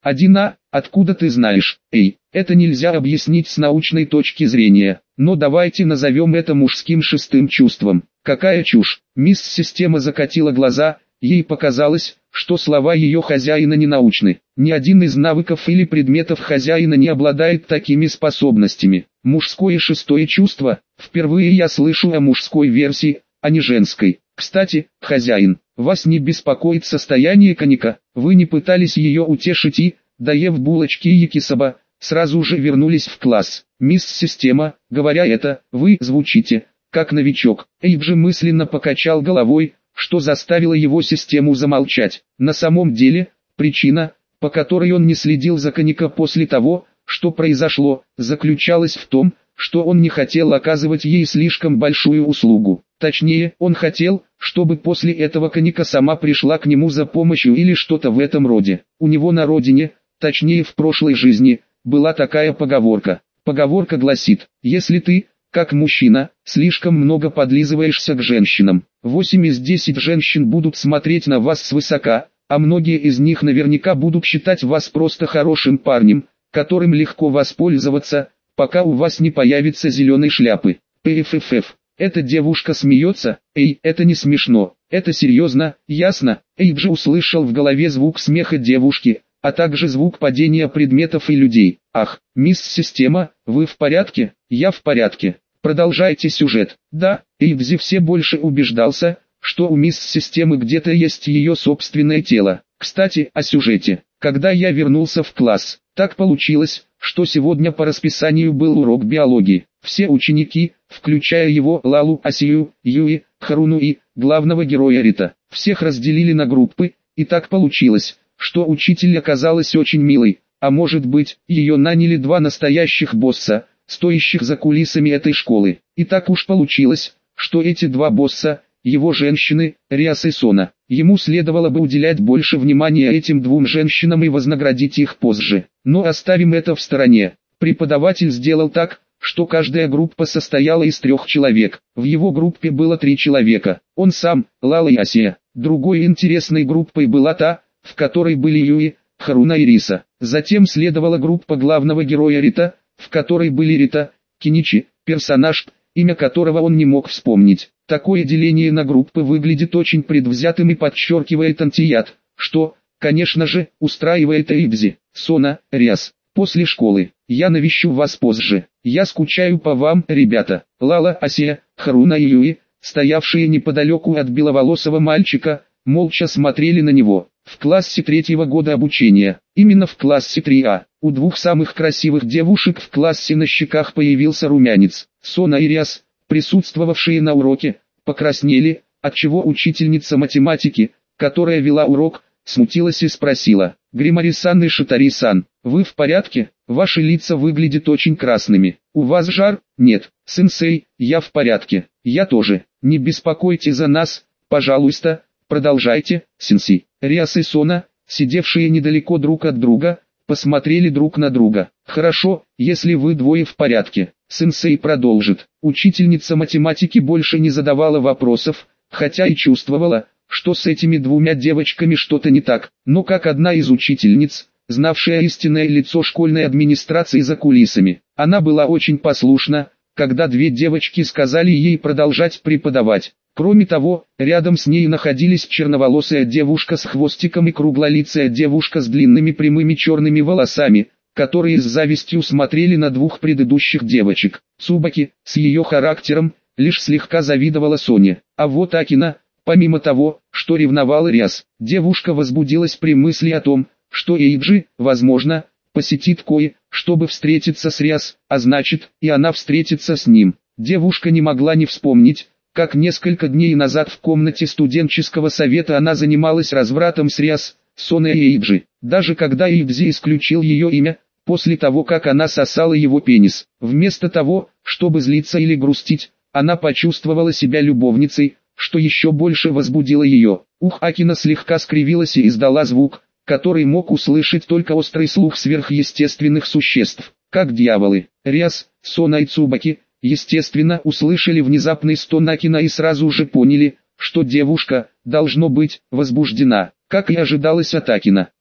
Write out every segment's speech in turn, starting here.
1А, откуда ты знаешь? Эй, это нельзя объяснить с научной точки зрения, но давайте назовем это мужским шестым чувством. Какая чушь! Мисс Система закатила глаза, ей показалось, что слова ее хозяина не научны. Ни один из навыков или предметов хозяина не обладает такими способностями. Мужское шестое чувство, впервые я слышу о мужской версии, а не женской. Кстати, хозяин, вас не беспокоит состояние коньяка? Вы не пытались ее утешить и, доев булочки и якисоба, сразу же вернулись в класс. Мисс Система, говоря это, вы звучите как новичок. Эйджи мысленно покачал головой, что заставило его систему замолчать. На самом деле, причина, по которой он не следил за Каника после того, что произошло, заключалась в том, что он не хотел оказывать ей слишком большую услугу. Точнее, он хотел, чтобы после этого Каника сама пришла к нему за помощью или что-то в этом роде. У него на родине, точнее в прошлой жизни, была такая поговорка. Поговорка гласит: если ты, как мужчина, слишком много подлизываешься к женщинам, 8 из 10 женщин будут смотреть на вас свысока, а многие из них наверняка будут считать вас просто хорошим парнем, которым легко воспользоваться, пока у вас не появится зеленой шляпы. ПФФ. Эта девушка смеется? Эй, это не смешно, это серьезно, ясно? Эйджи услышал в голове звук смеха девушки, а также звук падения предметов и людей. Ах, мисс Система, вы в порядке? Я в порядке. Продолжайте сюжет. Да, Эйджи все больше убеждался, что у мисс Системы где-то есть ее собственное тело. Кстати, о сюжете. Когда я вернулся в класс, так получилось, что сегодня по расписанию был урок биологии. Все ученики, включая его, Лалу, Асию, Юи, Харуну и главного героя Рита, всех разделили на группы, и так получилось, что учитель оказалась очень милой, а может быть, ее наняли два настоящих босса, стоящих за кулисами этой школы. И так уж получилось, что эти два босса, его женщины, Риас и Сона. Ему следовало бы уделять больше внимания этим двум женщинам и вознаградить их позже. Но оставим это в стороне. Преподаватель сделал так, что каждая группа состояла из 3 человек. В его группе было 3 человека. Он сам, Лала и Асия. Другой интересной группой была та, в которой были Юи, Харуна и Риса. Затем следовала группа главного героя Рита, в которой были Рита, Киничи, персонаж, имя которого он не мог вспомнить. Такое деление на группы выглядит очень предвзятым и подчеркивает антияд, что, конечно же, устраивает Эйдзи. Сона, Риас. После школы. Я навещу вас позже. Я скучаю по вам, ребята. Лала, Асия, Харуна и Юи, стоявшие неподалеку от беловолосого мальчика, молча смотрели на него. В классе 3-го года обучения, именно в классе 3А, у двух самых красивых девушек в классе на щеках появился румянец. Сона и Риас, присутствовавшие на уроке, покраснели, отчего учительница математики, которая вела урок, смутилась и спросила: «Гримари-сан и Шитари-сан, вы в порядке? Ваши лица выглядят очень красными. У вас жар?» «Нет, сенсей, я в порядке. Я тоже. Не беспокойте за нас, пожалуйста, продолжайте, сенсей». Риас и Сона, сидевшие недалеко друг от друга, посмотрели друг на друга. «Хорошо, если вы двое в порядке», сенсей продолжит. Учительница математики больше не задавала вопросов, хотя и чувствовала, что с этими двумя девочками что-то не так. Но как одна из учительниц, знавшая истинное лицо школьной администрации за кулисами, она была очень послушна, когда две девочки сказали ей продолжать преподавать. Кроме того, рядом с ней находились черноволосая девушка с хвостиком и круглолицая девушка с длинными прямыми черными волосами, которые с завистью смотрели на двух предыдущих девочек. Цубаки, с ее характером, лишь слегка завидовала Соне. А вот Акина, помимо того, что ревновала Риас, девушка возбудилась при мысли о том, что Эйджи, возможно, посетит Кои, чтобы встретиться с Риас, а значит, и она встретится с ним. Девушка не могла не вспомнить, как несколько дней назад в комнате студенческого совета она занималась развратом с Риас, Соной и Эйджи. Даже когда Эйдзи исключил ее имя, после того как она сосала его пенис, вместо того, чтобы злиться или грустить, она почувствовала себя любовницей, что еще больше возбудило ее. Акина слегка скривилась и издала звук, который мог услышать только острый слух сверхъестественных существ. Как дьяволы, Риас, Сона и Цубаки, естественно, услышали внезапный стон Акина и сразу же поняли, что девушка, должно быть, возбуждена. Как и ожидалось от Акина,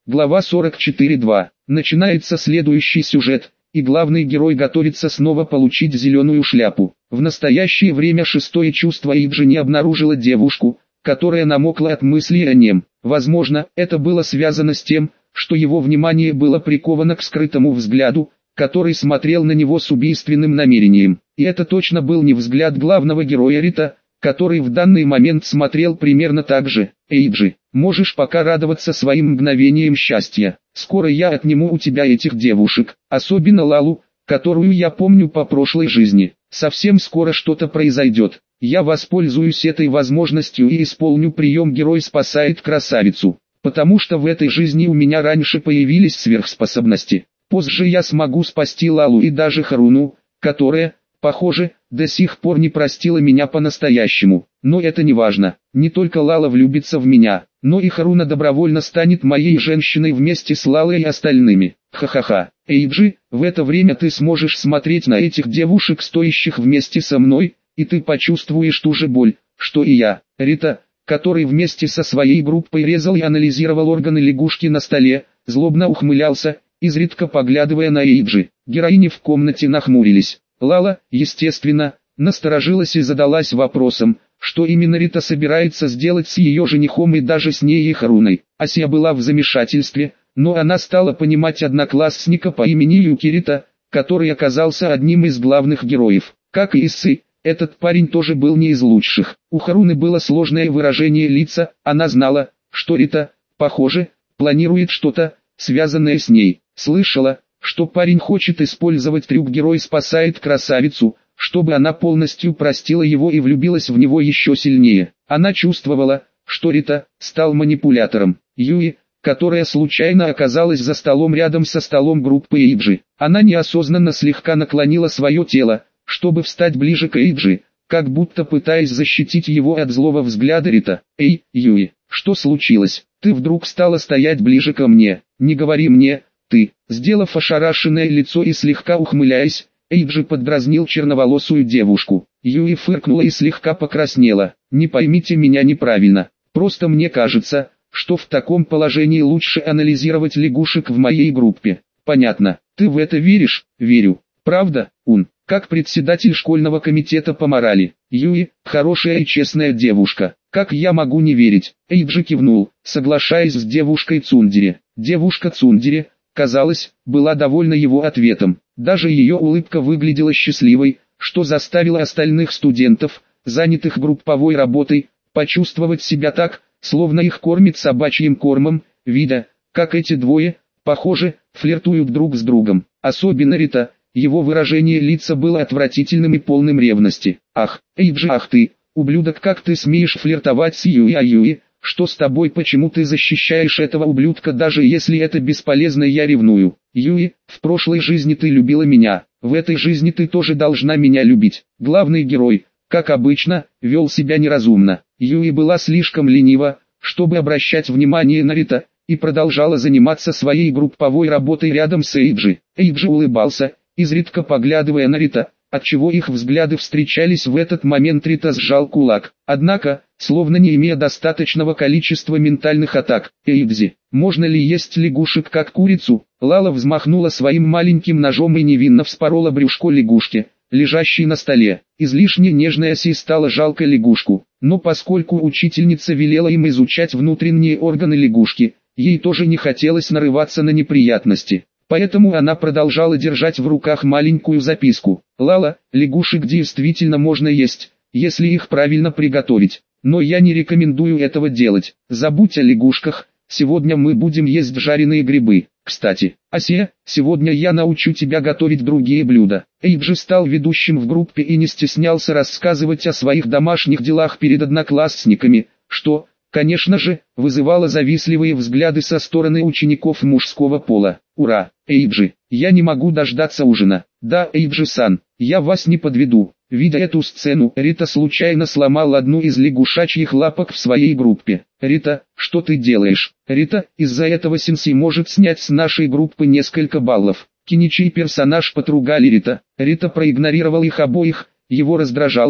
Глава 44.2. Начинается следующий сюжет, и главный герой готовится снова получить зеленую шляпу. В настоящее время шестое чувство Эйджи не обнаружило девушку, которая намокла от мыслей о нем. Возможно, это было связано с тем, что его внимание было приковано к скрытому взгляду, который смотрел на него с убийственным намерением. И это точно был не взгляд главного героя Рита, который в данный момент смотрел примерно так же. «Эйджи, можешь пока радоваться своим мгновением счастья. Скоро я отниму у тебя этих девушек, особенно Лалу, которую я помню по прошлой жизни. Совсем скоро что-то произойдет. Я воспользуюсь этой возможностью и исполню прием «Герой спасает красавицу», потому что в этой жизни у меня раньше появились сверхспособности. Позже я смогу спасти Лалу и даже Харуну, которая, похоже, до сих пор не простила меня по-настоящему. Но это не важно. Не только Лала влюбится в меня, но и Харуна добровольно станет моей женщиной вместе с Лалой и остальными. Ха-ха-ха. Эйджи, в это время ты сможешь смотреть на этих девушек, стоящих вместе со мной, и ты почувствуешь ту же боль, что и я. Рита, который вместе со своей группой резал и анализировал органы лягушки на столе, злобно ухмылялся, изредка поглядывая на Эйджи. Героини в комнате нахмурились. Лала, естественно, насторожилась и задалась вопросом, что именно Рита собирается сделать с ее женихом и даже с ней и Харуной. Ася была в замешательстве, но она стала понимать одноклассника по имени Юкирита, который оказался одним из главных героев. Как и Иссы, этот парень тоже был не из лучших. У Харуны было сложное выражение лица, она знала, что Рита, похоже, планирует что-то, связанное с ней. Слышала, что парень хочет использовать трюк «Герой спасает красавицу», чтобы она полностью простила его и влюбилась в него еще сильнее. Она чувствовала, что Рита стал манипулятором. Юи, которая случайно оказалась за столом рядом со столом группы Эйджи. Она неосознанно слегка наклонила свое тело, чтобы встать ближе к Эйджи, как будто пытаясь защитить его от злого взгляда Рита. «Эй, Юи, что случилось? Ты вдруг стала стоять ближе ко мне. Не говори мне, ты». Сделав ошарашенное лицо и слегка ухмыляясь, Эйджи поддразнил черноволосую девушку. Юи фыркнула и слегка покраснела. «Не поймите меня неправильно, просто мне кажется, что в таком положении лучше анализировать лягушек в моей группе». «Понятно, ты в это веришь?» «Верю. Правда, Ун?» «Как председатель школьного комитета по морали, Юи, хорошая и честная девушка. Как я могу не верить?» Эйджи кивнул, соглашаясь с девушкой Цундере. Девушка Цундере, казалось, была довольна его ответом. Даже ее улыбка выглядела счастливой, что заставило остальных студентов, занятых групповой работой, почувствовать себя так, словно их кормят собачьим кормом, видя, как эти двое, похоже, флиртуют друг с другом. Особенно Рита, его выражение лица было отвратительным и полным ревности. «Ах, Эйджи, ах ты, ублюдок, как ты смеешь флиртовать с Юи, а Юи, что с тобой, почему ты защищаешь этого ублюдка, даже если это бесполезно, я ревную. Юи, в прошлой жизни ты любила меня, в этой жизни ты тоже должна меня любить». Главный герой, как обычно, вел себя неразумно. Юи была слишком ленива, чтобы обращать внимание на Рита, и продолжала заниматься своей групповой работой рядом с Эйджи. Эйджи улыбался, изредка поглядывая на Рита, отчего их взгляды встречались в этот момент. Рита сжал кулак. Однако, словно не имея достаточного количества ментальных атак, «Эйджи, можно ли есть лягушек как курицу?» Лала взмахнула своим маленьким ножом и невинно вспорола брюшко лягушки, лежащей на столе. Излишне нежная Си стала жалко лягушку, но поскольку учительница велела им изучать внутренние органы лягушки, ей тоже не хотелось нарываться на неприятности. Поэтому она продолжала держать в руках маленькую записку. «Лала, лягушек действительно можно есть, если их правильно приготовить. Но я не рекомендую этого делать. Забудь о лягушках, сегодня мы будем есть жареные грибы. Кстати, Асия, сегодня я научу тебя готовить другие блюда». Эйджи стал ведущим в группе и не стеснялся рассказывать о своих домашних делах перед одноклассниками, что, конечно же, вызывало завистливые взгляды со стороны учеников мужского пола. «Ура, Эйджи, я не могу дождаться ужина». «Да, Эйджи-сан, я вас не подведу». Видя эту сцену, Рита случайно сломал одну из лягушачьих лапок в своей группе. «Рита, что ты делаешь?» «Рита, из-за этого сенсей может снять с нашей группы несколько баллов». Киничи и персонаж подругали Рита. Рита проигнорировал их обоих, его раздражало,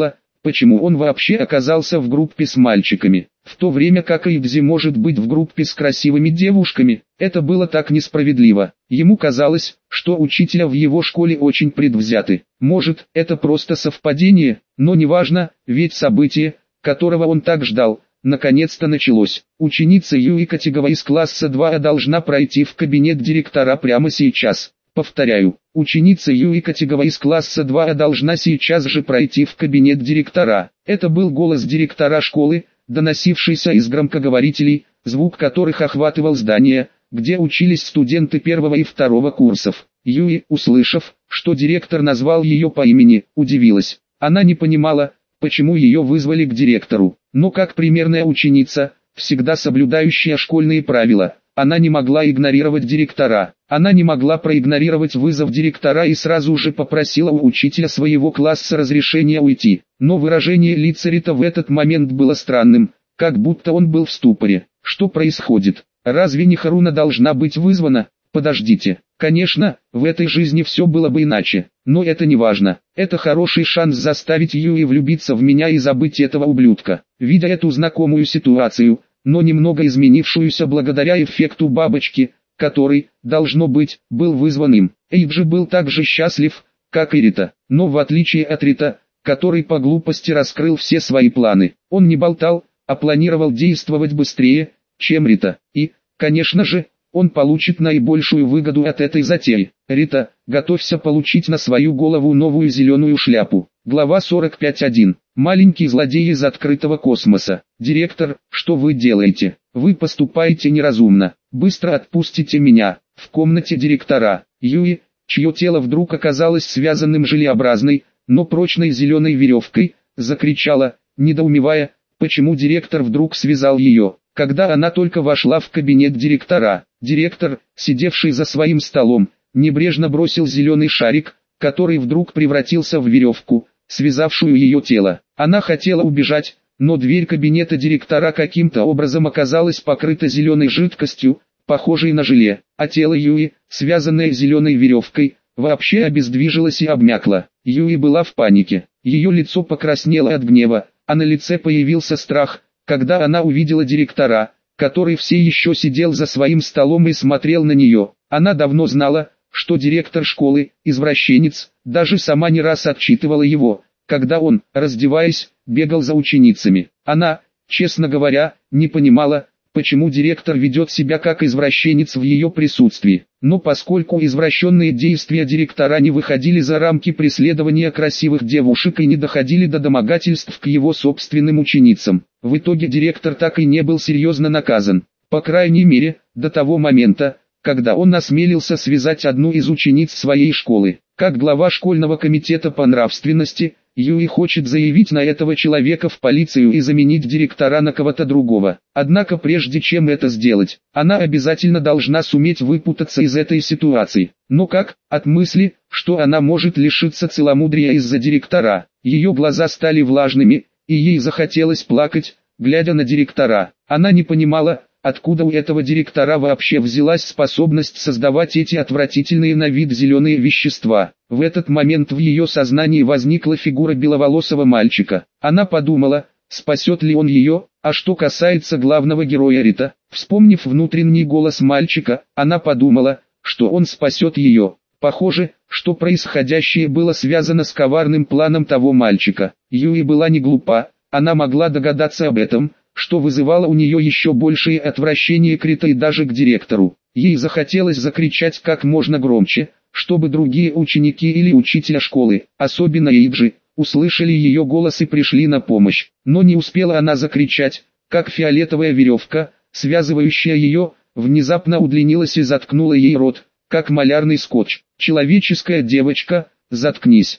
почему он вообще оказался в группе с мальчиками, в то время как Эйдзи может быть в группе с красивыми девушками. Это было так несправедливо. Ему казалось, что учителя в его школе очень предвзяты. Может, это просто совпадение, но неважно, ведь событие, которого он так ждал, наконец-то началось. Ученица Юи Катигава из класса 2 должна пройти в кабинет директора прямо сейчас. Повторяю, ученица Юи Катигава из класса 2 должна сейчас же пройти в кабинет директора. Это был голос директора школы, доносившийся из громкоговорителей, звук которых охватывал здание, где учились студенты первого и второго курсов. Юи, услышав, что директор назвал ее по имени, удивилась. Она не понимала, почему ее вызвали к директору, но как примерная ученица, всегда соблюдающая школьные правила, она не могла игнорировать директора. Она не могла проигнорировать вызов директора и сразу же попросила у учителя своего класса разрешения уйти. Но выражение лица Рита в этот момент было странным, как будто он был в ступоре. Что происходит? Разве не Харуна должна быть вызвана? Подождите. Конечно, в этой жизни все было бы иначе, но это не важно. Это хороший шанс заставить Юи влюбиться в меня и забыть этого ублюдка. Видя эту знакомую ситуацию, но немного изменившуюся благодаря эффекту бабочки, который, должно быть, был вызван им, Эйджи был так же счастлив, как и Рита. Но в отличие от Рита, который по глупости раскрыл все свои планы, он не болтал, а планировал действовать быстрее, чем Рита. И, конечно же, он получит наибольшую выгоду от этой затеи. Рита, готовься получить на свою голову новую зеленую шляпу. Глава 45.1. Маленький злодей из открытого космоса. Директор, что вы делаете? Вы поступаете неразумно. Быстро отпустите меня. В комнате директора. Юи, чье тело вдруг оказалось связанным желеобразной, но прочной зеленой веревкой, закричала, недоумевая, почему директор вдруг связал ее. Когда она только вошла в кабинет директора, директор, сидевший за своим столом, небрежно бросил зеленый шарик, который вдруг превратился в веревку, связавшую ее тело. Она хотела убежать, но дверь кабинета директора каким-то образом оказалась покрыта зеленой жидкостью, похожей на желе, а тело Юи, связанное зеленой веревкой, вообще обездвижилось и обмякло. Юи была в панике, ее лицо покраснело от гнева, а на лице появился страх, когда она увидела директора, который все еще сидел за своим столом и смотрел на нее. Она давно знала, что директор школы – извращенец, даже сама не раз отчитывала его, когда он, раздеваясь, бегал за ученицами. Она, честно говоря, не понимала, почему директор ведет себя как извращенец в ее присутствии. Но поскольку извращенные действия директора не выходили за рамки преследования красивых девушек и не доходили до домогательств к его собственным ученицам, в итоге директор так и не был серьезно наказан. По крайней мере, до того момента, когда он осмелился связать одну из учениц своей школы. Как глава школьного комитета по нравственности, Юи хочет заявить на этого человека в полицию и заменить директора на кого-то другого. Однако прежде чем это сделать, она обязательно должна суметь выпутаться из этой ситуации. Но как? От мысли, что она может лишиться целомудрия из-за директора. Ее глаза стали влажными, и ей захотелось плакать, глядя на директора. Она не понимала, откуда у этого директора вообще взялась способность создавать эти отвратительные на вид зеленые вещества. В этот момент в ее сознании возникла фигура беловолосого мальчика. Она подумала, спасет ли он ее, а что касается главного героя Рита, вспомнив внутренний голос мальчика, она подумала, что он спасет ее. Похоже, что происходящее было связано с коварным планом того мальчика. Юи была не глупа, она могла догадаться об этом, что вызывало у нее еще большее отвращение к Рита и даже к директору. Ей захотелось закричать как можно громче, чтобы другие ученики или учителя школы, особенно Эйджи, услышали ее голос и пришли на помощь. Но не успела она закричать, как фиолетовая веревка, связывающая ее, внезапно удлинилась и заткнула ей рот, как малярный скотч. «Человеческая девочка, заткнись,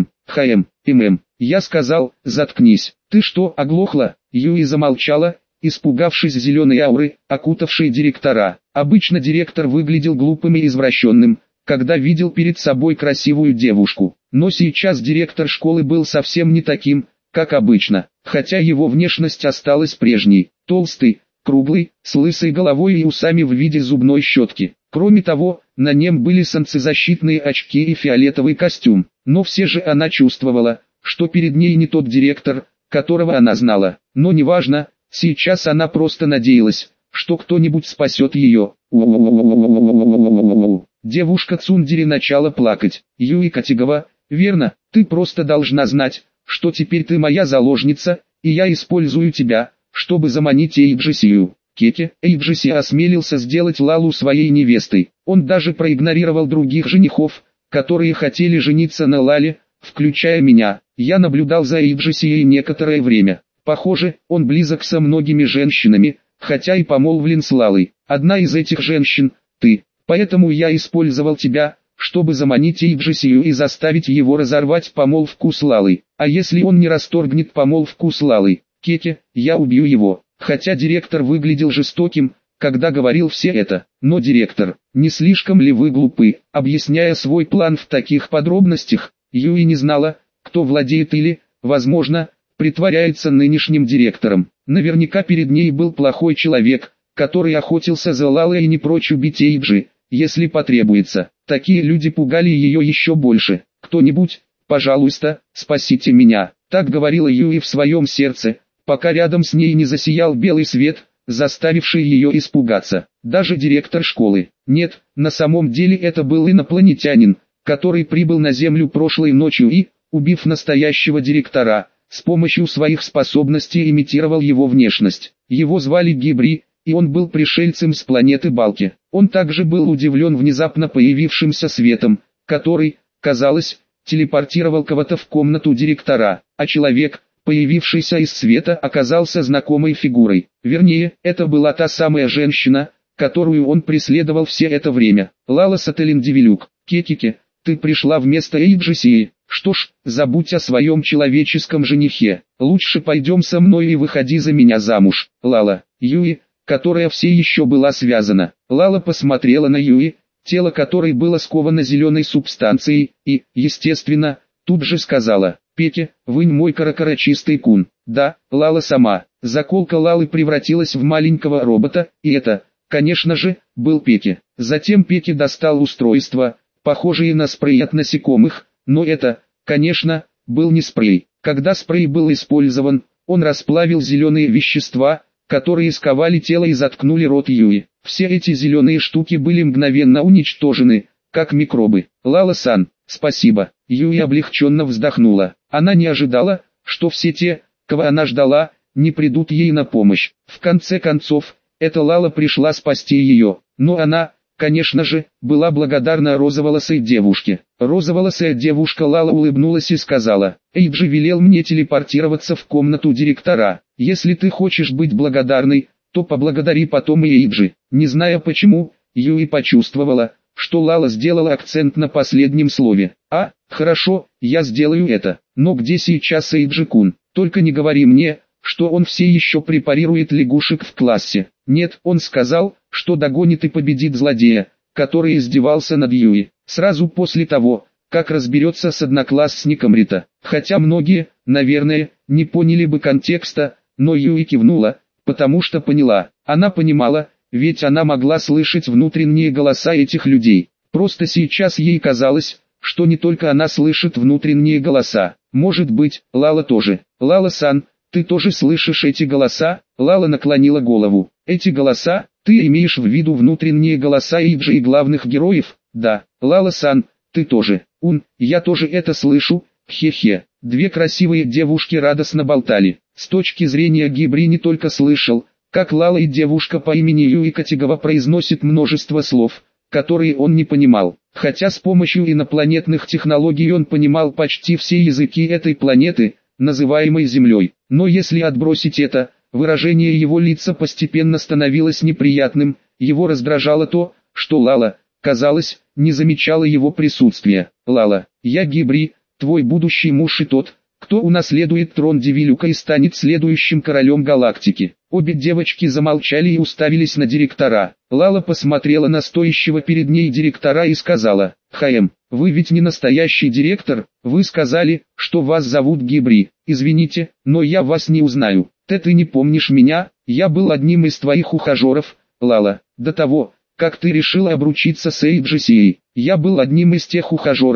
я сказал, заткнись. Ты что, оглохла?» Юи замолчала, испугавшись зеленой ауры, окутавшей директора. Обычно директор выглядел глупым и извращенным, когда видел перед собой красивую девушку. Но сейчас директор школы был совсем не таким, как обычно, хотя его внешность осталась прежней. Толстый, круглый, с лысой головой и усами в виде зубной щетки. Кроме того, на нем были солнцезащитные очки и фиолетовый костюм. Но все же она чувствовала, что перед ней не тот директор, которого она знала. Но неважно, сейчас она просто надеялась, что кто-нибудь спасет ее. Девушка Цундери начала плакать. Юи Котигава, верно, ты просто должна знать, что теперь ты моя заложница, и я использую тебя, чтобы заманить Эйджисию. Кеке, Эйджиси осмелился сделать Лалу своей невестой. Он даже проигнорировал других женихов, которые хотели жениться на Лале, включая меня. Я наблюдал за Эйджисией некоторое время. Похоже, он близок со многими женщинами, хотя и помолвлен с Лалой. Одна из этих женщин – ты. Поэтому я использовал тебя, чтобы заманить Эйджисию и заставить его разорвать помолвку с Лалой. А если он не расторгнет помолвку с Лалой, Кеке, я убью его. Хотя директор выглядел жестоким, когда говорил все это. Но директор, не слишком ли вы глупы? Объясняя свой план в таких подробностях, Юи не знала, кто владеет или, возможно, притворяется нынешним директором. Наверняка перед ней был плохой человек, который охотился за Лалой и не прочь убить Эйджи, если потребуется. Такие люди пугали ее еще больше. «Кто-нибудь, пожалуйста, спасите меня», — так говорила Юи в своем сердце, пока рядом с ней не засиял белый свет, заставивший ее испугаться. Даже директор школы. Нет, на самом деле это был инопланетянин, который прибыл на Землю прошлой ночью и, убив настоящего директора, с помощью своих способностей имитировал его внешность. Его звали Гибри, и он был пришельцем с планеты Балки. Он также был удивлен внезапно появившимся светом, который, казалось, телепортировал кого-то в комнату директора, а человек, появившийся из света, оказался знакомой фигурой. Вернее, это была та самая женщина, которую он преследовал все это время. Лала Сателиндивилюк. Кекике, ты пришла вместо Эйджисии. Что ж, забудь о своем человеческом женихе. Лучше пойдем со мной и выходи за меня замуж. Лала. Юи, которая все еще была связана. Лала посмотрела на Юи, тело которой было сковано зеленой субстанцией, и, естественно, тут же сказала: «Пеке, вынь мой каракарачистый кун». Да, Лала сама. Заколка Лалы превратилась в маленького робота, и это, конечно же, был Пеке. Затем Пеке достал устройство, похожее на спрей от насекомых, но это, конечно, был не спрей. Когда спрей был использован, он расплавил зеленые вещества, которые сковали тело и заткнули рот Юи. Все эти зеленые штуки были мгновенно уничтожены, как микробы. Лала-сан, спасибо. Юи облегченно вздохнула. Она не ожидала, что все те, кого она ждала, не придут ей на помощь. В конце концов, эта Лала пришла спасти ее. Но она, конечно же, была благодарна розоволосой девушке. Розоволосая девушка Лала улыбнулась и сказала: «Эйджи велел мне телепортироваться в комнату директора. Если ты хочешь быть благодарной, то поблагодари потом и Эйджи». Не зная почему, Юи почувствовала, что Лала сделала акцент на последнем слове. «А, хорошо, я сделаю это. Но где сейчас Эйджи-кун? Только не говори мне, что он все еще препарирует лягушек в классе». Нет, он сказал, что догонит и победит злодея, который издевался над Юи, сразу после того, как разберется с одноклассником Рита. Хотя многие, наверное, не поняли бы контекста, но Юи кивнула, потому что поняла. Она понимала, ведь она могла слышать внутренние голоса этих людей. Просто сейчас ей казалось, что не только она слышит внутренние голоса. Может быть, Лала тоже. Лала-сан, ты тоже слышишь эти голоса? Лала наклонила голову. Эти голоса, ты имеешь в виду внутренние голоса Эйджи и главных героев? Да. Лала-сан, ты тоже. Я тоже это слышу. Хе-хе. Две красивые девушки радостно болтали. С точки зрения Гибри не только слышал, как Лала и девушка по имени Юи Котигава произносит множество слов, которые он не понимал. Хотя с помощью инопланетных технологий он понимал почти все языки этой планеты, называемой Землей. Но если отбросить это, выражение его лица постепенно становилось неприятным, его раздражало то, что Лала, казалось, не замечала его присутствия. «Лала, я Гибри, твой будущий муж и тот, кто унаследует трон Дивилюка и станет следующим королем галактики». Обе девочки замолчали и уставились на директора. Лала посмотрела на стоящего перед ней директора и сказала: «Хаэм, вы ведь не настоящий директор, вы сказали, что вас зовут Гибри. Извините, но я вас не узнаю. Ты не помнишь меня? Я был одним из твоих ухажеров, Лала, до того, как ты решила обручиться с Эйджисией. Я был одним из тех ухажеров,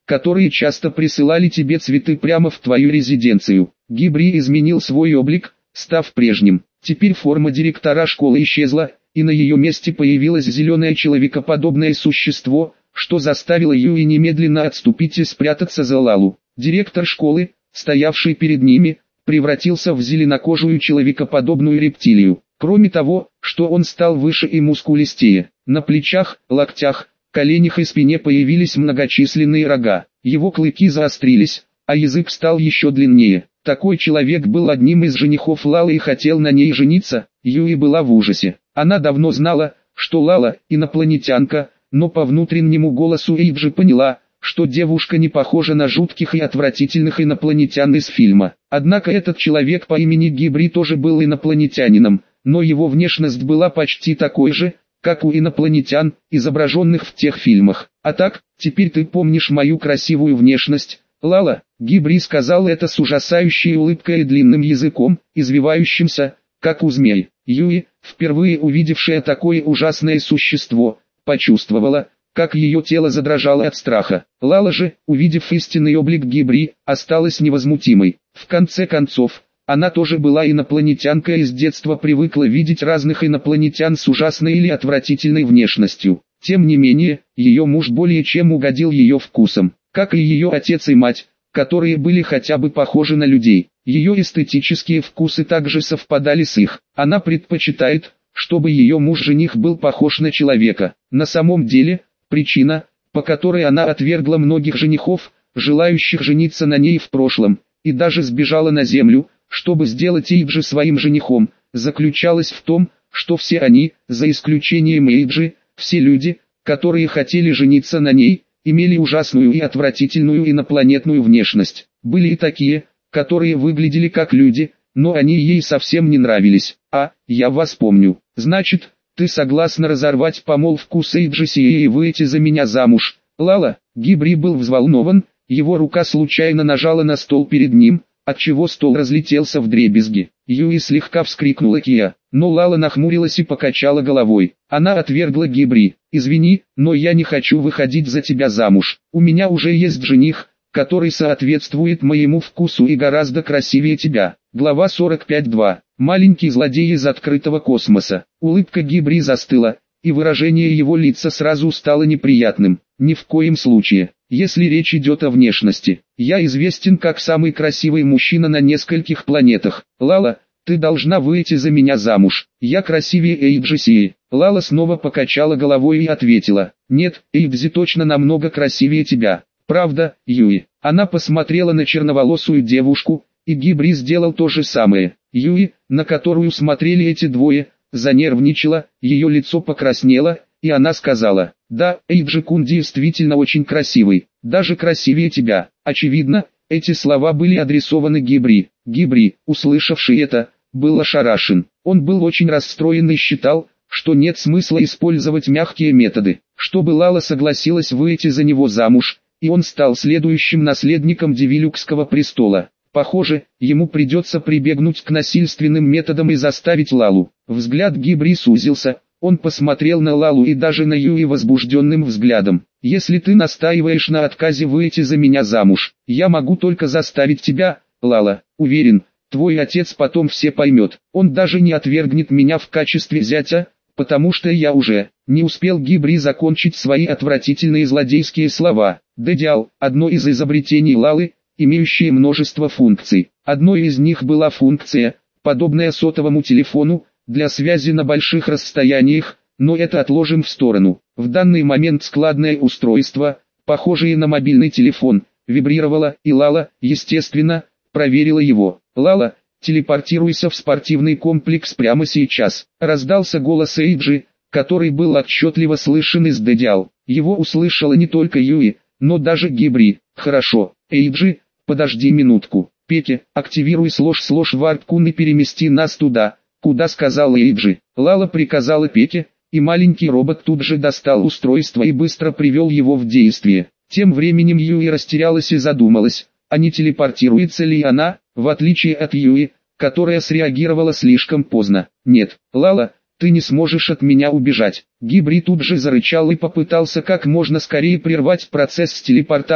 которые часто присылали тебе цветы прямо в твою резиденцию. Гибри изменил свой облик, став прежним. Теперь форма директора школы исчезла, и на ее месте появилось зеленое человекоподобное существо, что заставило Юи немедленно отступить и спрятаться за Лалу. Директор школы, стоявший перед ними, превратился в зеленокожую человекоподобную рептилию. Кроме того, что он стал выше и мускулистее, на плечах, локтях, коленях и спине появились многочисленные рога. Его клыки заострились, а язык стал еще длиннее. Такой человек был одним из женихов Лалы и хотел на ней жениться. Юи была в ужасе. Она давно знала, что Лала – инопланетянка, но по внутреннему голосу Эйджи поняла, что девушка не похожа на жутких и отвратительных инопланетян из фильма. Однако этот человек по имени Гибри тоже был инопланетянином, но его внешность была почти такой же, как у инопланетян, изображенных в тех фильмах. А так, теперь ты помнишь мою красивую внешность, Лала? Гибри сказал это с ужасающей улыбкой и длинным языком, извивающимся, как у змей. Юи, впервые увидевшая такое ужасное существо, почувствовала, как ее тело задрожало от страха. Лала же, увидев истинный облик Гибри, осталась невозмутимой. В конце концов, она тоже была инопланетянкой и с детства привыкла видеть разных инопланетян с ужасной или отвратительной внешностью. Тем не менее, ее муж более чем угодил ее вкусом, как и ее отец и мать, которые были хотя бы похожи на людей. Ее эстетические вкусы также совпадали с их. Она предпочитает, чтобы ее муж-жених был похож на человека. На самом деле, причина, по которой она отвергла многих женихов, желающих жениться на ней в прошлом, и даже сбежала на землю, чтобы сделать Эйджи своим женихом, заключалась в том, что все они, за исключением Эйджи, все люди, которые хотели жениться на ней, имели ужасную и отвратительную инопланетную внешность. Были и такие, которые выглядели как люди, но они ей совсем не нравились. Я вас помню. Значит, ты согласна разорвать помолвку с Эйджи Сией и выйти за меня замуж? Лала? Гибри был взволнован, его рука случайно нажала на стол перед ним, отчего стол разлетелся вдребезги. Юи слегка вскрикнула Кия, но Лала нахмурилась и покачала головой. Она отвергла Гибри. «Извини, но я не хочу выходить за тебя замуж. У меня уже есть жених, который соответствует моему вкусу и гораздо красивее тебя». Глава 45.2. Маленький злодей из открытого космоса. Улыбка Гибри застыла, и выражение его лица сразу стало неприятным. Ни в коем случае, если речь идет о внешности. Я известен как самый красивый мужчина на нескольких планетах. Лала, ты должна выйти за меня замуж. Я красивее Эйджи Сии. Лала снова покачала головой и ответила: нет, Эйджи точно намного красивее тебя. Правда, Юи? Она посмотрела на черноволосую девушку, и Гибри сделал то же самое. Юи, на которую смотрели эти двое, занервничала, ее лицо покраснело, и она сказала: да, Эйджи-кун действительно очень красивый, даже красивее тебя. Очевидно, эти слова были адресованы Гибри. Гибри, услышавший это, был ошарашен. Он был очень расстроен и считал, что нет смысла использовать мягкие методы, чтобы Лала согласилась выйти за него замуж, и он стал следующим наследником Девилюкского престола. Похоже, ему придется прибегнуть к насильственным методам и заставить Лалу. Взгляд Гибри сузился, он посмотрел на Лалу и даже на Юи возбужденным взглядом. «Если ты настаиваешь на отказе выйти за меня замуж, я могу только заставить тебя, Лала. Уверен, твой отец потом все поймет. Он даже не отвергнет меня в качестве зятя, потому что я уже...» Не успел Гибри закончить свои отвратительные злодейские слова. Дедиал, одно из изобретений Лалы, имеющее множество функций. Одной из них была функция, подобная сотовому телефону, для связи на больших расстояниях, но это отложим в сторону. В данный момент складное устройство, похожее на мобильный телефон, вибрировало, и Лала, естественно, проверила его. «Лала, телепортируйся в спортивный комплекс прямо сейчас», раздался голос Эйджи, который был отчетливо слышен из Дедиал. Его услышала не только Юи, но даже Гибри. «Хорошо, Эйджи, подожди минутку. Пеке, активируй //варп-кун и перемести нас туда, куда сказал Эйджи». Лала приказала Пеке, и маленький робот тут же достал устройство и быстро привел его в действие. Тем временем Юи растерялась и задумалась, а не телепортируется ли она, в отличие от Юи, которая среагировала слишком поздно. «Нет, Лала, ты не сможешь от меня убежать». Гибри тут же зарычал и попытался как можно скорее прервать процесс телепортации,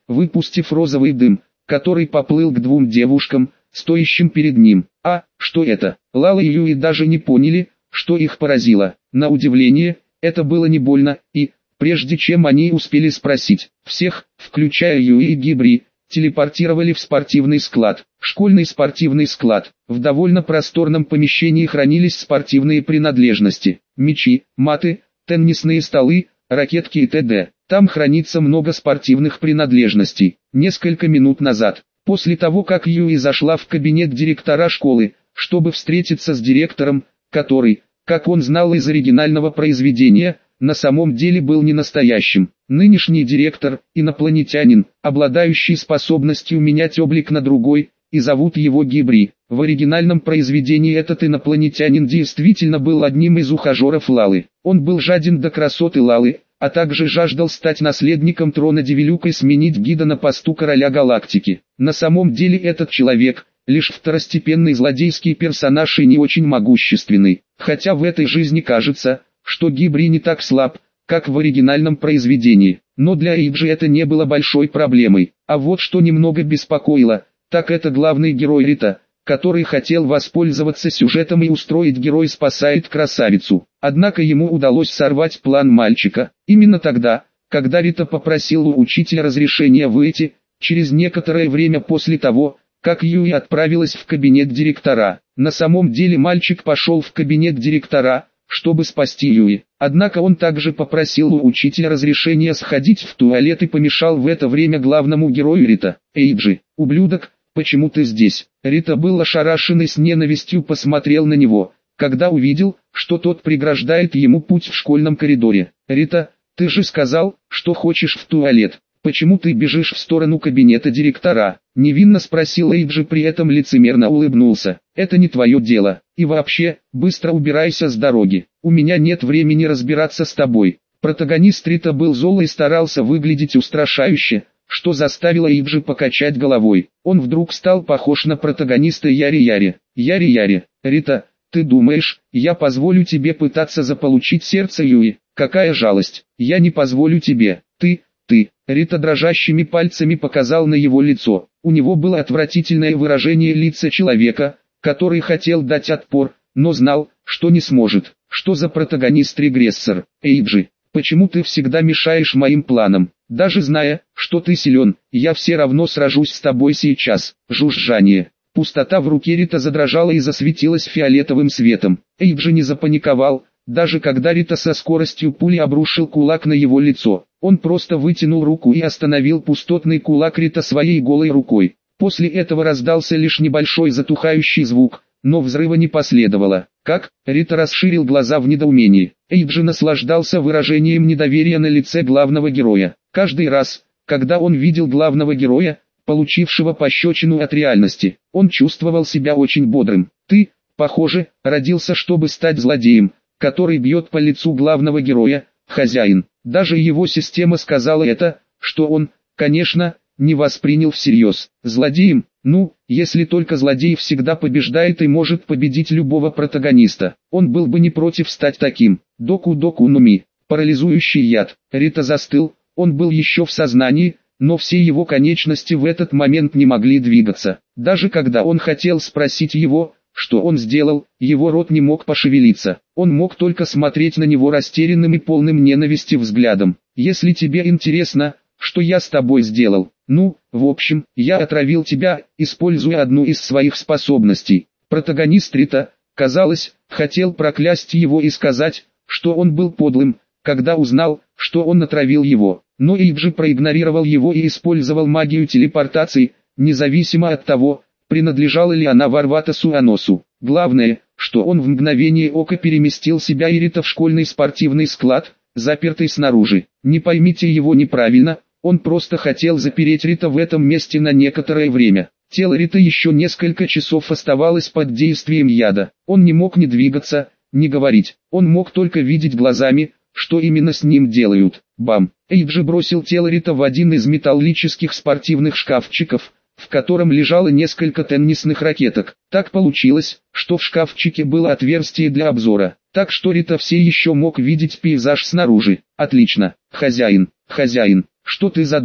выпустив розовый дым, который поплыл к двум девушкам, стоящим перед ним. А, что это? Лала и Юи даже не поняли, что их поразило. На удивление, это было не больно, и, прежде чем они успели спросить, всех, включая Юи и Гибри, телепортировали в спортивный склад. Школьный спортивный склад. В довольно просторном помещении хранились спортивные принадлежности. Мячи, маты, теннисные столы, ракетки и т.д. Там хранится много спортивных принадлежностей. Несколько минут назад, после того как Юи зашла в кабинет директора школы, чтобы встретиться с директором, который, как он знал из оригинального произведения, на самом деле был не настоящим. Нынешний директор – инопланетянин, обладающий способностью менять облик на другой, и зовут его Гибри. В оригинальном произведении этот инопланетянин действительно был одним из ухажеров Лалы. Он был жаден до красоты Лалы, а также жаждал стать наследником трона Девилюка и сменить Гида на посту короля галактики. На самом деле этот человек – лишь второстепенный злодейский персонаж и не очень могущественный, хотя в этой жизни кажется, что Гибри не так слаб, как в оригинальном произведении, но для Эйджи это не было большой проблемой. А вот что немного беспокоило, так это главный герой Рита, который хотел воспользоваться сюжетом и устроить «Герой спасает красавицу». Однако ему удалось сорвать план мальчика, именно тогда, когда Рита попросила у учителя разрешения выйти, через некоторое время после того, как Юи отправилась в кабинет директора. На самом деле мальчик пошел в кабинет директора, чтобы спасти Юи. Однако он также попросил у учителя разрешения сходить в туалет и помешал в это время главному герою Рита. «Эйджи, ублюдок, почему ты здесь?» Рита был ошарашен и с ненавистью посмотрел на него, когда увидел, что тот преграждает ему путь в школьном коридоре. «Рита, ты же сказал, что хочешь в туалет. Почему ты бежишь в сторону кабинета директора?» Невинно спросил Эйджи, при этом лицемерно улыбнулся. «Это не твое дело. И вообще, быстро убирайся с дороги. У меня нет времени разбираться с тобой». Протагонист Рита был зол и старался выглядеть устрашающе, что заставило Эйджи покачать головой. Он вдруг стал похож на протагониста Яри-Яри. «Яри-Яри, Рита, ты думаешь, я позволю тебе пытаться заполучить сердце Юи? Какая жалость. Я не позволю тебе. Ты. Рита дрожащими пальцами показал на его лицо. У него было отвратительное выражение лица человека, который хотел дать отпор, но знал, что не сможет. Что за протагонист-регрессор? Эйджи, почему ты всегда мешаешь моим планам? Даже зная, что ты силен, я все равно сражусь с тобой сейчас. Жужжание. Пустота в руке Рита задрожала и засветилась фиолетовым светом. Эйджи не запаниковал, даже когда Рита со скоростью пули обрушил кулак на его лицо. Он просто вытянул руку и остановил пустотный кулак Рита своей голой рукой. После этого раздался лишь небольшой затухающий звук, но взрыва не последовало. «Как?» Рита расширил глаза в недоумении. Эйджи наслаждался выражением недоверия на лице главного героя. Каждый раз, когда он видел главного героя, получившего пощечину от реальности, он чувствовал себя очень бодрым. «Ты, похоже, родился, чтобы стать злодеем, который бьет по лицу главного героя, хозяин». Даже его система сказала это, что он, конечно, не воспринял всерьез. Злодеем, ну, если только злодей всегда побеждает и может победить любого протагониста, он был бы не против стать таким. Доку-доку нуми, парализующий яд. Рита застыл, он был еще в сознании, но все его конечности в этот момент не могли двигаться. Даже когда он хотел спросить его, что он сделал, его рот не мог пошевелиться. Он мог только смотреть на него растерянным и полным ненависти взглядом. «Если тебе интересно, что я с тобой сделал, ну, в общем, я отравил тебя, используя одну из своих способностей». Протагонист Рита, казалось, хотел проклясть его и сказать, что он был подлым, когда узнал, что он отравил его. Но Эйджи проигнорировал его и использовал магию телепортации, независимо от того, принадлежала ли она Варватасу Аносу. Главное, что он в мгновение ока переместил себя и Рита в школьный спортивный склад, запертый снаружи. Не поймите его неправильно, он просто хотел запереть Рита в этом месте на некоторое время. Тело Рита еще несколько часов оставалось под действием яда. Он не мог ни двигаться, ни говорить. Он мог только видеть глазами, что именно с ним делают. Бам! Эйджи бросил тело Рита в один из металлических спортивных шкафчиков, в котором лежало несколько теннисных ракеток. Так получилось, что в шкафчике было отверстие для обзора, так что Рита все еще мог видеть пейзаж снаружи. «Отлично, хозяин, что ты задумал?»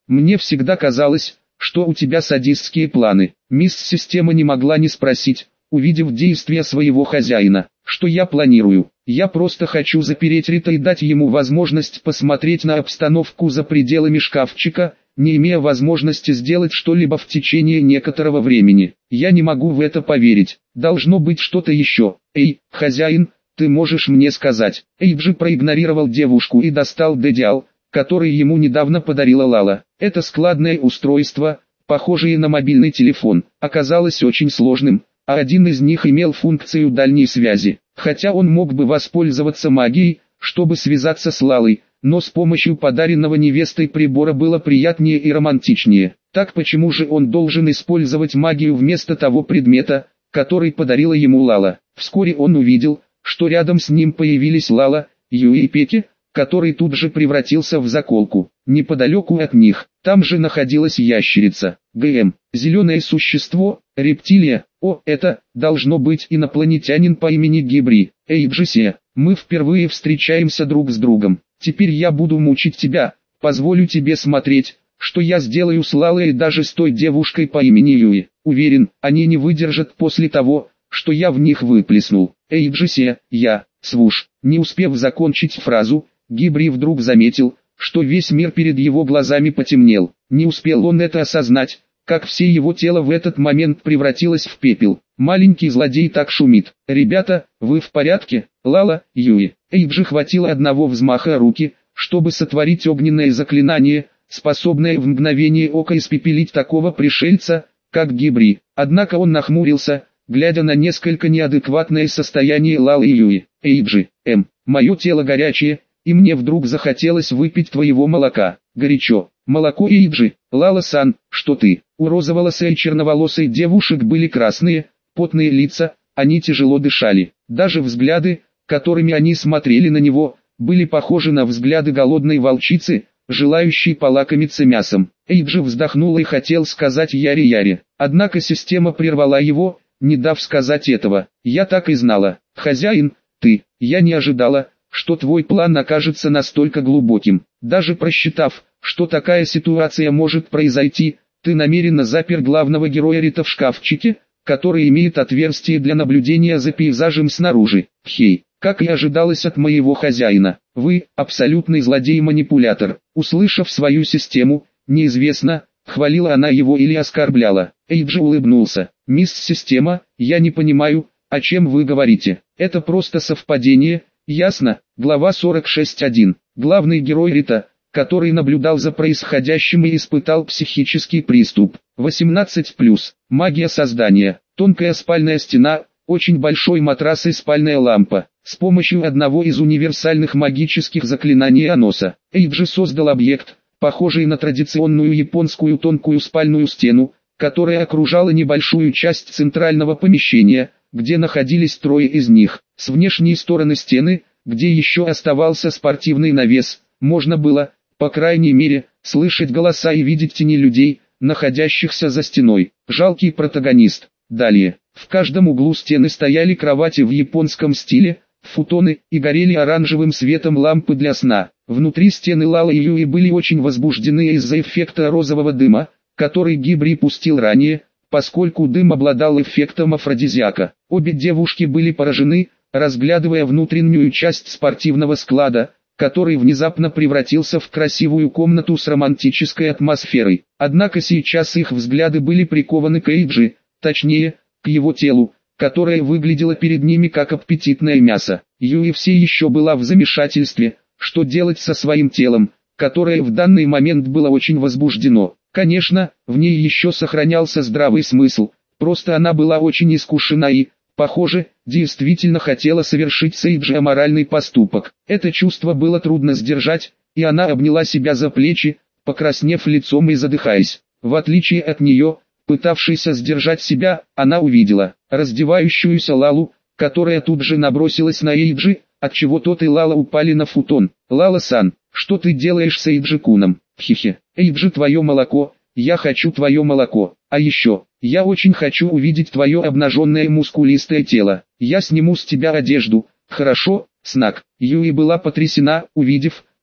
Мне всегда казалось, что у тебя садистские планы. Мисс Система не могла не спросить, увидев действия своего хозяина, что я планирую. Я просто хочу запереть Рита и дать ему возможность посмотреть на обстановку за пределами шкафчика, не имея возможности сделать что-либо в течение некоторого времени. Я не могу в это поверить. Должно быть что-то еще. Эй, хозяин, ты можешь мне сказать? Эйджи проигнорировал девушку и достал Дедиал, который ему недавно подарила Лала. Это складное устройство, похожее на мобильный телефон, оказалось очень сложным, а один из них имел функцию дальней связи. Хотя он мог бы воспользоваться магией, чтобы связаться с Лалой, но с помощью подаренного невестой прибора было приятнее и романтичнее. Так почему же он должен использовать магию вместо того предмета, который подарила ему Лала? Вскоре он увидел, что рядом с ним появились Лала, Юи и Пеки, который тут же превратился в заколку. Неподалеку от них, там же находилась ящерица, ГМ, зеленое существо, рептилия. О, это, должно быть инопланетянин по имени Гибри. Эй, Джесси, мы впервые встречаемся друг с другом. Теперь я буду мучить тебя, позволю тебе смотреть, что я сделаю с Лалой и даже с той девушкой по имени Юи. Уверен, они не выдержат после того, что я в них выплеснул. Эй, Джесси, свуш. Не успев закончить фразу, Гибри вдруг заметил, что весь мир перед его глазами потемнел. Не успел он это осознать, как все его тело в этот момент превратилось в пепел. Маленький злодей так шумит. «Ребята, вы в порядке?» Лала, Юи. Эйджи хватило одного взмаха руки, чтобы сотворить огненное заклинание, способное в мгновение ока испепелить такого пришельца, как Гибри. Однако он нахмурился, глядя на несколько неадекватное состояние Лалы и Юи. «Эйджи, мое тело горячее, и мне вдруг захотелось выпить твоего молока. Горячо. Молоко Эйджи, Лала-сан, что ты?» У розоволосой и черноволосой девушек были красные, потные лица, они тяжело дышали. Даже взгляды, которыми они смотрели на него, были похожи на взгляды голодной волчицы, желающей полакомиться мясом. Эйджи вздохнул и хотел сказать «Яри-Яри», однако система прервала его, не дав сказать этого. «Я так и знала. Хозяин, я не ожидала, что твой план окажется настолько глубоким. Даже просчитав, что такая ситуация может произойти, ты намеренно запер главного героя Рита в шкафчике, который имеет отверстие для наблюдения за пейзажем снаружи. Хей, как и ожидалось от моего хозяина, вы – абсолютный злодей-манипулятор». Услышав свою систему, неизвестно, хвалила она его или оскорбляла. Эйджи улыбнулся. «Мисс Система, я не понимаю, о чем вы говорите. Это просто совпадение, ясно?» Глава 46.1. Главный герой Рита, который наблюдал за происходящим и испытал психический приступ. 18+. Магия создания. Тонкая спальная стена, очень большой матрас и спальная лампа. С помощью одного из универсальных магических заклинаний Аноса, Эйджи создал объект, похожий на традиционную японскую тонкую спальную стену, которая окружала небольшую часть центрального помещения, где находились трое из них. С внешней стороны стены, где еще оставался спортивный навес, можно было, по крайней мере, слышать голоса и видеть тени людей, находящихся за стеной. Жалкий протагонист. Далее, в каждом углу стены стояли кровати в японском стиле, футоны, и горели оранжевым светом лампы для сна. Внутри стены Лала и Юи были очень возбуждены из-за эффекта розового дыма, который Гибри пустил ранее, поскольку дым обладал эффектом афродизиака. Обе девушки были поражены, разглядывая внутреннюю часть спортивного склада, который внезапно превратился в красивую комнату с романтической атмосферой. Однако сейчас их взгляды были прикованы к Эйджи, точнее, к его телу, которое выглядело перед ними как аппетитное мясо. Юи все еще была в замешательстве, что делать со своим телом, которое в данный момент было очень возбуждено. Конечно, в ней еще сохранялся здравый смысл, просто она была очень искушена и, похоже, действительно хотела совершить с Эйджи аморальный поступок. Это чувство было трудно сдержать, и она обняла себя за плечи, покраснев лицом и задыхаясь. В отличие от нее, пытавшейся сдержать себя, она увидела раздевающуюся Лалу, которая тут же набросилась на Эйджи, отчего тот и Лала упали на футон. «Лала-сан, что ты делаешь с Эйджи-куном?» «Хихи, Эйджи, твое молоко, я хочу твое молоко, а еще, я очень хочу увидеть твое обнаженное мускулистое тело, я сниму с тебя одежду, хорошо, Снак?» Юи была потрясена, увидев,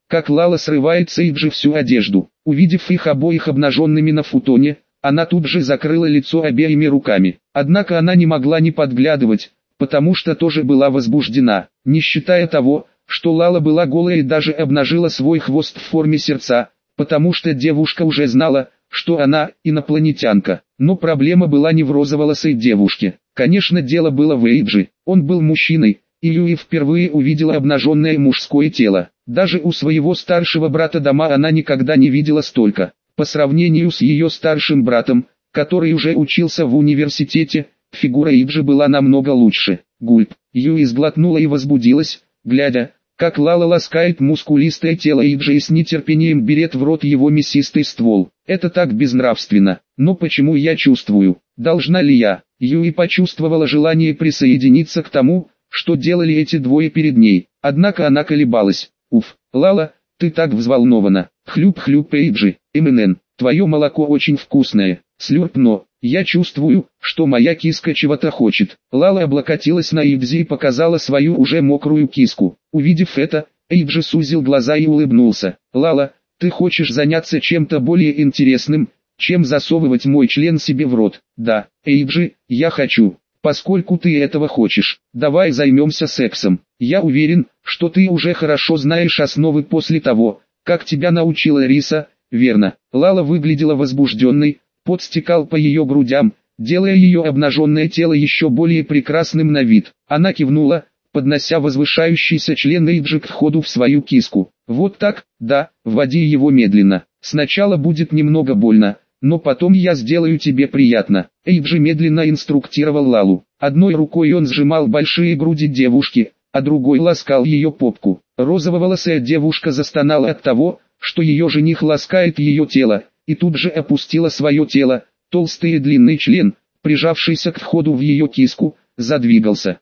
как Лала срывает с Эйджи всю одежду. Увидев их обоих обнаженными на футоне, она тут же закрыла лицо обеими руками. Однако она не могла не подглядывать, потому что тоже была возбуждена, не считая того, что Лала была голая и даже обнажила свой хвост в форме сердца, потому что девушка уже знала, что она инопланетянка. Но проблема была не в розоволосой девушке. Конечно, дело было в Эйджи. Он был мужчиной, и Юи впервые увидела обнаженное мужское тело. Даже у своего старшего брата Дома она никогда не видела столько. По сравнению с ее старшим братом, который уже учился в университете, фигура Эйджи была намного лучше. Гульп. Юи сглотнула и возбудилась, глядя, как Лала ласкает мускулистое тело Эйджи и с нетерпением берет в рот его мясистый ствол. Это так безнравственно. Но почему я чувствую? Должна ли я? Юи почувствовала желание присоединиться к тому, что делали эти двое перед ней. Однако она колебалась. Уф, Лала, ты так взволнована. Хлюп-хлюп Эйджи, МНН, твое молоко очень вкусное. Слюрп, но я чувствую, что моя киска чего-то хочет. Лала облокотилась на Эйджи и показала свою уже мокрую киску. Увидев это, Эйджи сузил глаза и улыбнулся. Лала, ты хочешь заняться чем-то более интересным, чем засовывать мой член себе в рот? Да, Эйджи, я хочу. Поскольку ты этого хочешь, давай займемся сексом. Я уверен, что ты уже хорошо знаешь основы после того, как тебя научила Риса, верно? Лала выглядела возбужденной, пот стекал по ее грудям, делая ее обнаженное тело еще более прекрасным на вид. Она кивнула, поднося возвышающийся член Эйджи к входу в свою киску. Вот так, да, вводи его медленно. Сначала будет немного больно, но потом я сделаю тебе приятно. Эйджи медленно инструктировал Лалу. Одной рукой он сжимал большие груди девушки, а другой ласкал ее попку. Розововолосая девушка застонала от того, что ее жених ласкает ее тело, и тут же опустила свое тело. Толстый и длинный член, прижавшийся к входу в ее киску, задвигался.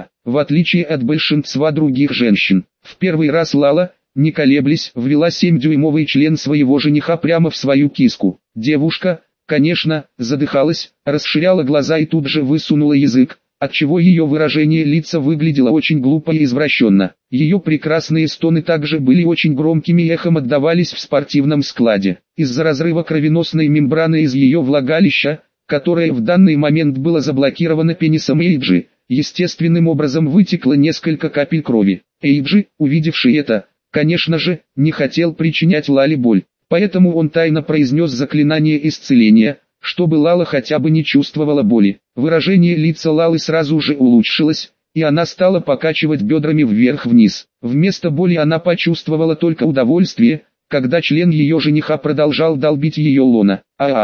В отличие от большинства других женщин, в первый раз Лала, не колеблясь, ввела 7-дюймовый член своего жениха прямо в свою киску. Девушка, конечно, задыхалась, расширяла глаза и тут же высунула язык, отчего ее выражение лица выглядело очень глупо и извращенно. Ее прекрасные стоны также были очень громкими и эхом отдавались в спортивном складе. Из-за разрыва кровеносной мембраны из ее влагалища, которое в данный момент было заблокировано пенисом Эйджи, естественным образом вытекло несколько капель крови. Эйджи, увидевший это, конечно же, не хотел причинять Лале боль, поэтому он тайно произнес заклинание исцеления, чтобы Лала хотя бы не чувствовала боли. Выражение лица Лалы сразу же улучшилось, и она стала покачивать бедрами вверх-вниз. Вместо боли она почувствовала только удовольствие, когда член ее жениха продолжал долбить ее лона.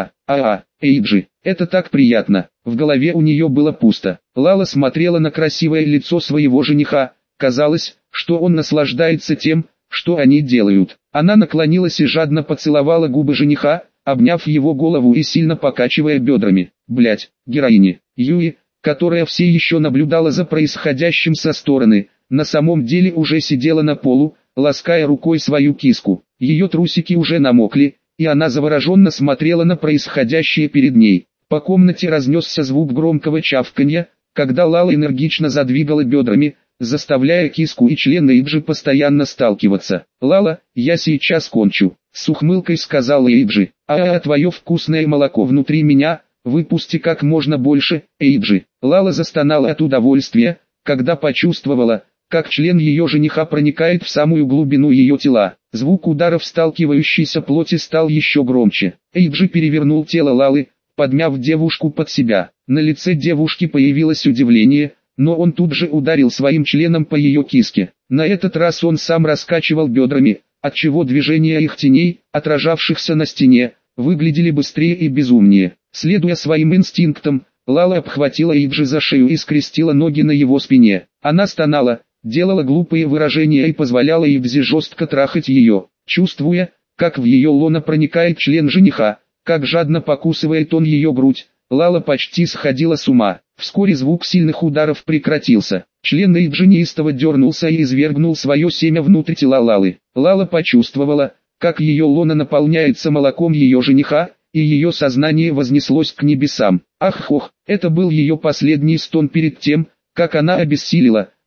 Эйджи, это так приятно. В голове у нее было пусто. Лала смотрела на красивое лицо своего жениха. Казалось, что он наслаждается тем, что они делают. Она наклонилась и жадно поцеловала губы жениха, обняв его голову и сильно покачивая бедрами. Блять, героини. Юи, которая все еще наблюдала за происходящим со стороны, на самом деле уже сидела на полу, лаская рукой свою киску. Ее трусики уже намокли, и она завороженно смотрела на происходящее перед ней. По комнате разнесся звук громкого чавканья, когда Лала энергично задвигала бедрами, заставляя киску и член Эйджи постоянно сталкиваться. «Лала, я сейчас кончу», — с ухмылкой сказал Эйджи. Твое вкусное молоко внутри меня, выпусти как можно больше, Эйджи». Лала застонала от удовольствия, когда почувствовала, как член ее жениха проникает в самую глубину ее тела. Звук ударов сталкивающейся плоти стал еще громче. Эйджи перевернул тело Лалы, подмяв девушку под себя. На лице девушки появилось удивление, но он тут же ударил своим членом по ее киске. На этот раз он сам раскачивал бедрами, отчего движения их теней, отражавшихся на стене, выглядели быстрее и безумнее. Следуя своим инстинктам, Лала обхватила Эйджи за шею и скрестила ноги на его спине. Она стонала, делала глупые выражения и позволяла Эйджи жестко трахать ее, чувствуя, как в ее лоно проникает член жениха, как жадно покусывает он ее грудь. Лала почти сходила с ума. Вскоре звук сильных ударов прекратился. Член Эйджи неистово дернулся и извергнул свое семя внутрь тела Лалы. Лала почувствовала, как ее лона наполняется молоком ее жениха, и ее сознание вознеслось к небесам. Ах-хох, это был ее последний стон перед тем, как она обессилила,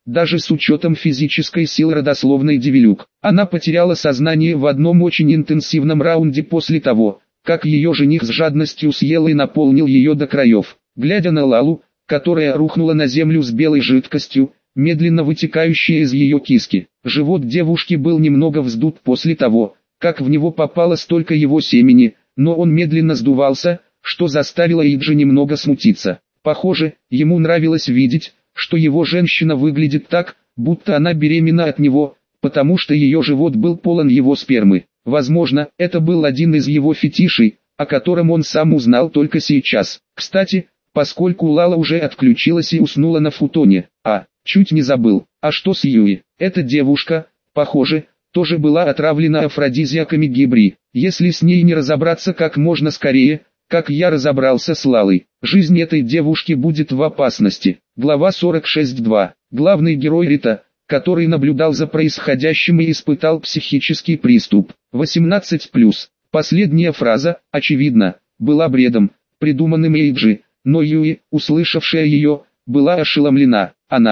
даже с учетом физической силы родословной Девилюк. Она потеряла сознание в одном очень интенсивном раунде после того, как ее жених с жадностью съел и наполнил ее до краев. Глядя на Лалу, которая рухнула на землю с белой жидкостью, медленно вытекающей из ее киски, живот девушки был немного вздут после того, как в него попало столько его семени, но он медленно сдувался, что заставило Иджи немного смутиться. Похоже, ему нравилось видеть, что его женщина выглядит так, будто она беременна от него, потому что ее живот был полон его спермы. Возможно, это был один из его фетишей, о котором он сам узнал только сейчас. Кстати, поскольку Лала уже отключилась и уснула на футоне, чуть не забыл, а что с Юи? Эта девушка, похоже, тоже была отравлена афродизиаками Гибри. Если с ней не разобраться как можно скорее, как я разобрался с Лалой, жизнь этой девушки будет в опасности. Глава 46.2. Главный герой Рита, который наблюдал за происходящим и испытал психический приступ. 18+. Последняя фраза, очевидно, была бредом, придуманным Эйджи, но Юи, услышавшая ее, была ошеломлена.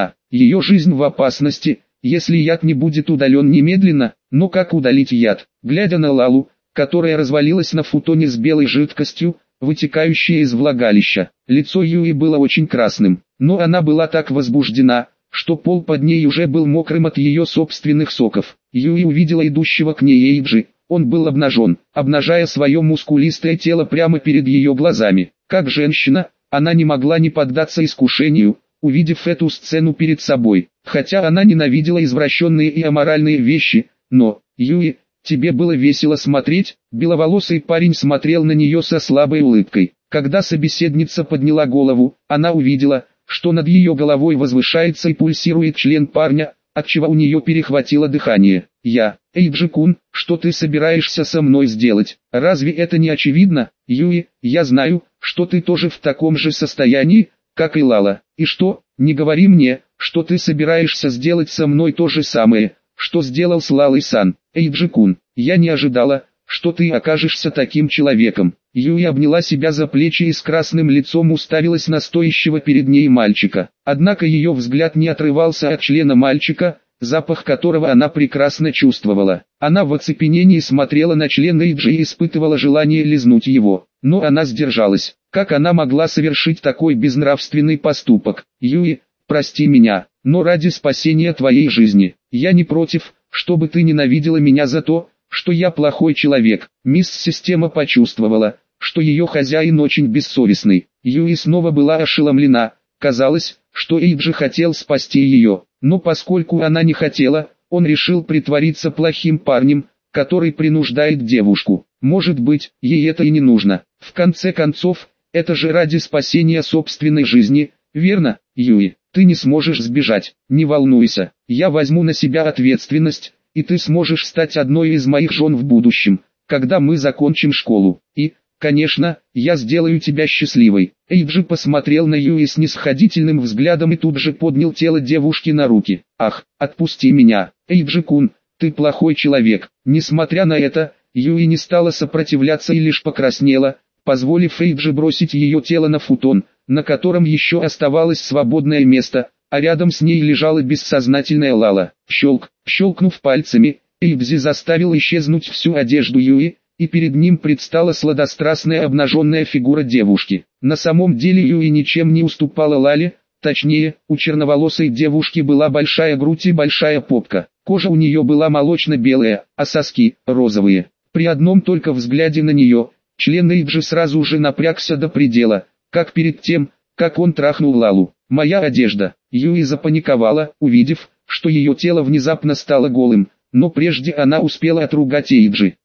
Ее жизнь в опасности, если яд не будет удален немедленно. Но как удалить яд? Глядя на Лалу, которая развалилась на футоне с белой жидкостью, вытекающей из влагалища, лицо Юи было очень красным, но она была так возбуждена, что пол под ней уже был мокрым от ее собственных соков. Юи увидела идущего к ней Эйджи, он был обнажен, обнажая свое мускулистое тело прямо перед ее глазами. Как женщина, она не могла не поддаться искушению, увидев эту сцену перед собой, хотя она ненавидела извращенные и аморальные вещи, но, Юи, тебе было весело смотреть? Беловолосый парень смотрел на нее со слабой улыбкой. Когда собеседница подняла голову, она увидела, что над ее головой возвышается и пульсирует член парня, отчего у нее перехватило дыхание. Эйджи-кун, что ты собираешься со мной сделать? Разве это не очевидно? Юи, я знаю, что ты тоже в таком же состоянии, как и Лала. И что, не говори мне, что ты собираешься сделать со мной то же самое, что сделал с Лалой-сан. Эйджи-кун, я не ожидала, что ты окажешься таким человеком. Юи обняла себя за плечи и с красным лицом уставилась на стоящего перед ней мальчика. Однако ее взгляд не отрывался от члена мальчика, запах которого она прекрасно чувствовала. Она в оцепенении смотрела на член Эйджи и испытывала желание лизнуть его, но она сдержалась. Как она могла совершить такой безнравственный поступок? Юи, прости меня, но ради спасения твоей жизни, я не против, чтобы ты ненавидела меня за то, что я плохой человек. Мисс Система почувствовала, что ее хозяин очень бессовестный. Юи снова была ошеломлена. Казалось, что Эйджи хотел спасти ее, но поскольку она не хотела, он решил притвориться плохим парнем, который принуждает девушку. Может быть, ей это и не нужно. В конце концов, это же ради спасения собственной жизни, верно, Юи? Ты не сможешь сбежать, не волнуйся, я возьму на себя ответственность, и ты сможешь стать одной из моих жен в будущем, когда мы закончим школу. И, конечно, я сделаю тебя счастливой. Эйджи посмотрел на Юи снисходительным взглядом и тут же поднял тело девушки на руки. Ах, отпусти меня, Эйджи-кун, ты плохой человек. Несмотря на это, Юи не стала сопротивляться и лишь покраснела, позволив Эйджи бросить ее тело на футон, на котором еще оставалось свободное место, а рядом с ней лежала бессознательная Лала. Щелкнув пальцами, Эйджи заставил исчезнуть всю одежду Юи, и перед ним предстала сладострастная обнаженная фигура девушки. На самом деле Юи ничем не уступала Лале, точнее, у черноволосой девушки была большая грудь и большая попка. Кожа у нее была молочно-белая, а соски – розовые. При одном только взгляде на нее, член Эйджи сразу же напрягся до предела, как перед тем, как он трахнул Лалу. «Моя одежда». Юи запаниковала, увидев, что ее тело внезапно стало голым, но прежде она успела отругать Эйджи.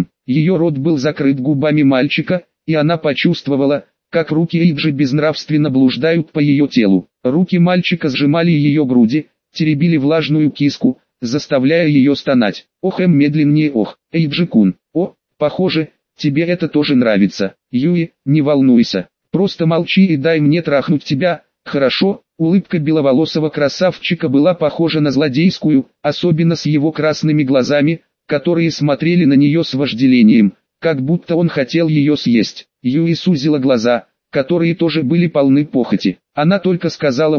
Ее рот был закрыт губами мальчика, и она почувствовала, как руки Эйджи безнравственно блуждают по ее телу. Руки мальчика сжимали ее груди, теребили влажную киску, заставляя ее стонать. Медленнее Эйджи-кун. Похоже, тебе это тоже нравится. Юи, не волнуйся, просто молчи и дай мне трахнуть тебя, хорошо? Улыбка беловолосого красавчика была похожа на злодейскую, особенно с его красными глазами, которые смотрели на нее с вожделением, как будто он хотел ее съесть. Юи сузила глаза, которые тоже были полны похоти. Она только сказала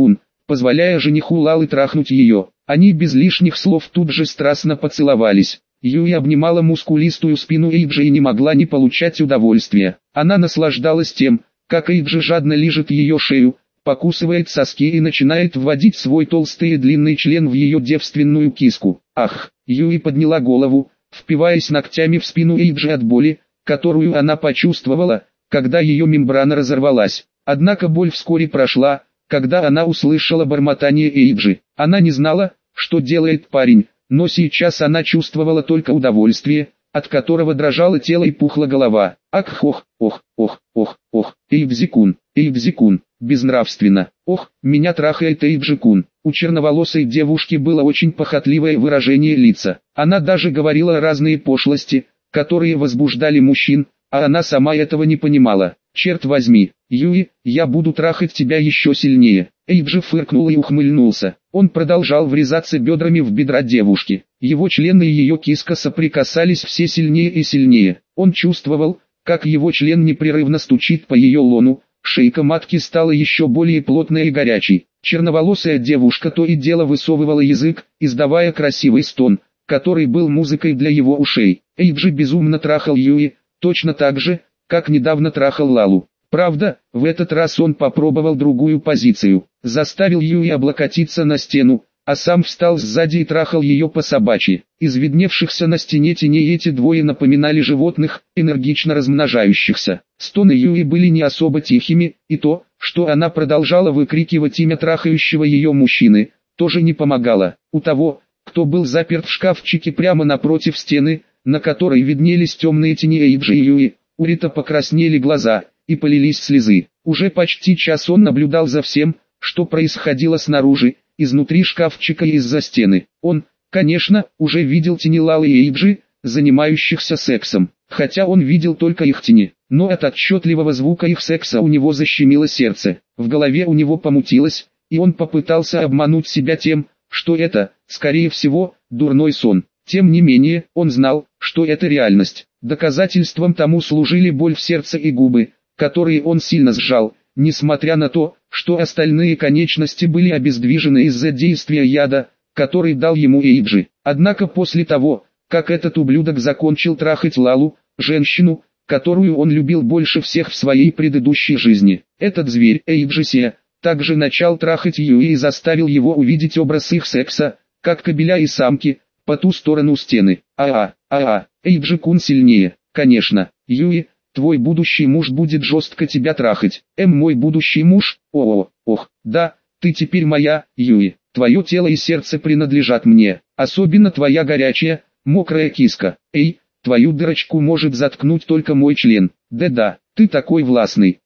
позволяя жениху Лалы трахнуть ее. Они без лишних слов тут же страстно поцеловались. Юи обнимала мускулистую спину Эйджи и не могла не получать удовольствия. Она наслаждалась тем, как Эйджи жадно лижет ее шею, покусывает соски и начинает вводить свой толстый и длинный член в ее девственную киску. Ах! Юи подняла голову, впиваясь ногтями в спину Эйджи от боли, которую она почувствовала, когда ее мембрана разорвалась. Однако боль вскоре прошла, когда она услышала бормотание Эйджи. Она не знала, что делает парень, но сейчас она чувствовала только удовольствие, от которого дрожало тело и пухла голова. Ах, ох, ох, ох, ох, ох, Эйджи-кун, безнравственно. Ох, меня трахает Эйджи-кун. У черноволосой девушки было очень похотливое выражение лица. Она даже говорила разные пошлости, которые возбуждали мужчин, а она сама этого не понимала. «Черт возьми, Юи, я буду трахать тебя еще сильнее». Эйджи фыркнул и ухмыльнулся. Он продолжал врезаться бедрами в бедра девушки. Его члены и ее киска соприкасались все сильнее и сильнее. Он чувствовал, как его член непрерывно стучит по ее лону, шейка матки стала еще более плотной и горячей. Черноволосая девушка то и дело высовывала язык, издавая красивый стон, который был музыкой для его ушей. Эйджи безумно трахал Юи, точно так же, как недавно трахал Лалу. Правда, в этот раз он попробовал другую позицию. Заставил Юи облокотиться на стену, а сам встал сзади и трахал ее по собачьи. Из видневшихся на стене теней эти двое напоминали животных, энергично размножающихся. Стоны Юи были не особо тихими, и то, что она продолжала выкрикивать имя трахающего ее мужчины, тоже не помогало. У того, кто был заперт в шкафчике прямо напротив стены, на которой виднелись темные тени Эйджи и Юи, у Рита покраснели глаза, и полились слезы. Уже почти час он наблюдал за всем, что происходило снаружи, изнутри шкафчика и из-за стены. Он, конечно, уже видел тени Лалы и Эйджи, занимающихся сексом, хотя он видел только их тени, но от отчетливого звука их секса у него защемило сердце, в голове у него помутилось, и он попытался обмануть себя тем, что это, скорее всего, дурной сон. Тем не менее, он знал, что это реальность. Доказательством тому служили боль в сердце и губы, которые он сильно сжал, несмотря на то, что остальные конечности были обездвижены из-за действия яда, который дал ему Эйджи. Однако после того, как этот ублюдок закончил трахать Лалу, женщину, которую он любил больше всех в своей предыдущей жизни, этот зверь Эйджи также начал трахать Юи и заставил его увидеть образ их секса, как кобеля и самки, по ту сторону стены. Эйджи-кун сильнее, конечно. Юи, твой будущий муж будет жестко тебя трахать. Мой будущий муж, да, ты теперь моя, Юи. Твое тело и сердце принадлежат мне, особенно твоя горячая, мокрая киска. Эй, твою дырочку может заткнуть только мой член. Да, ты такой властный.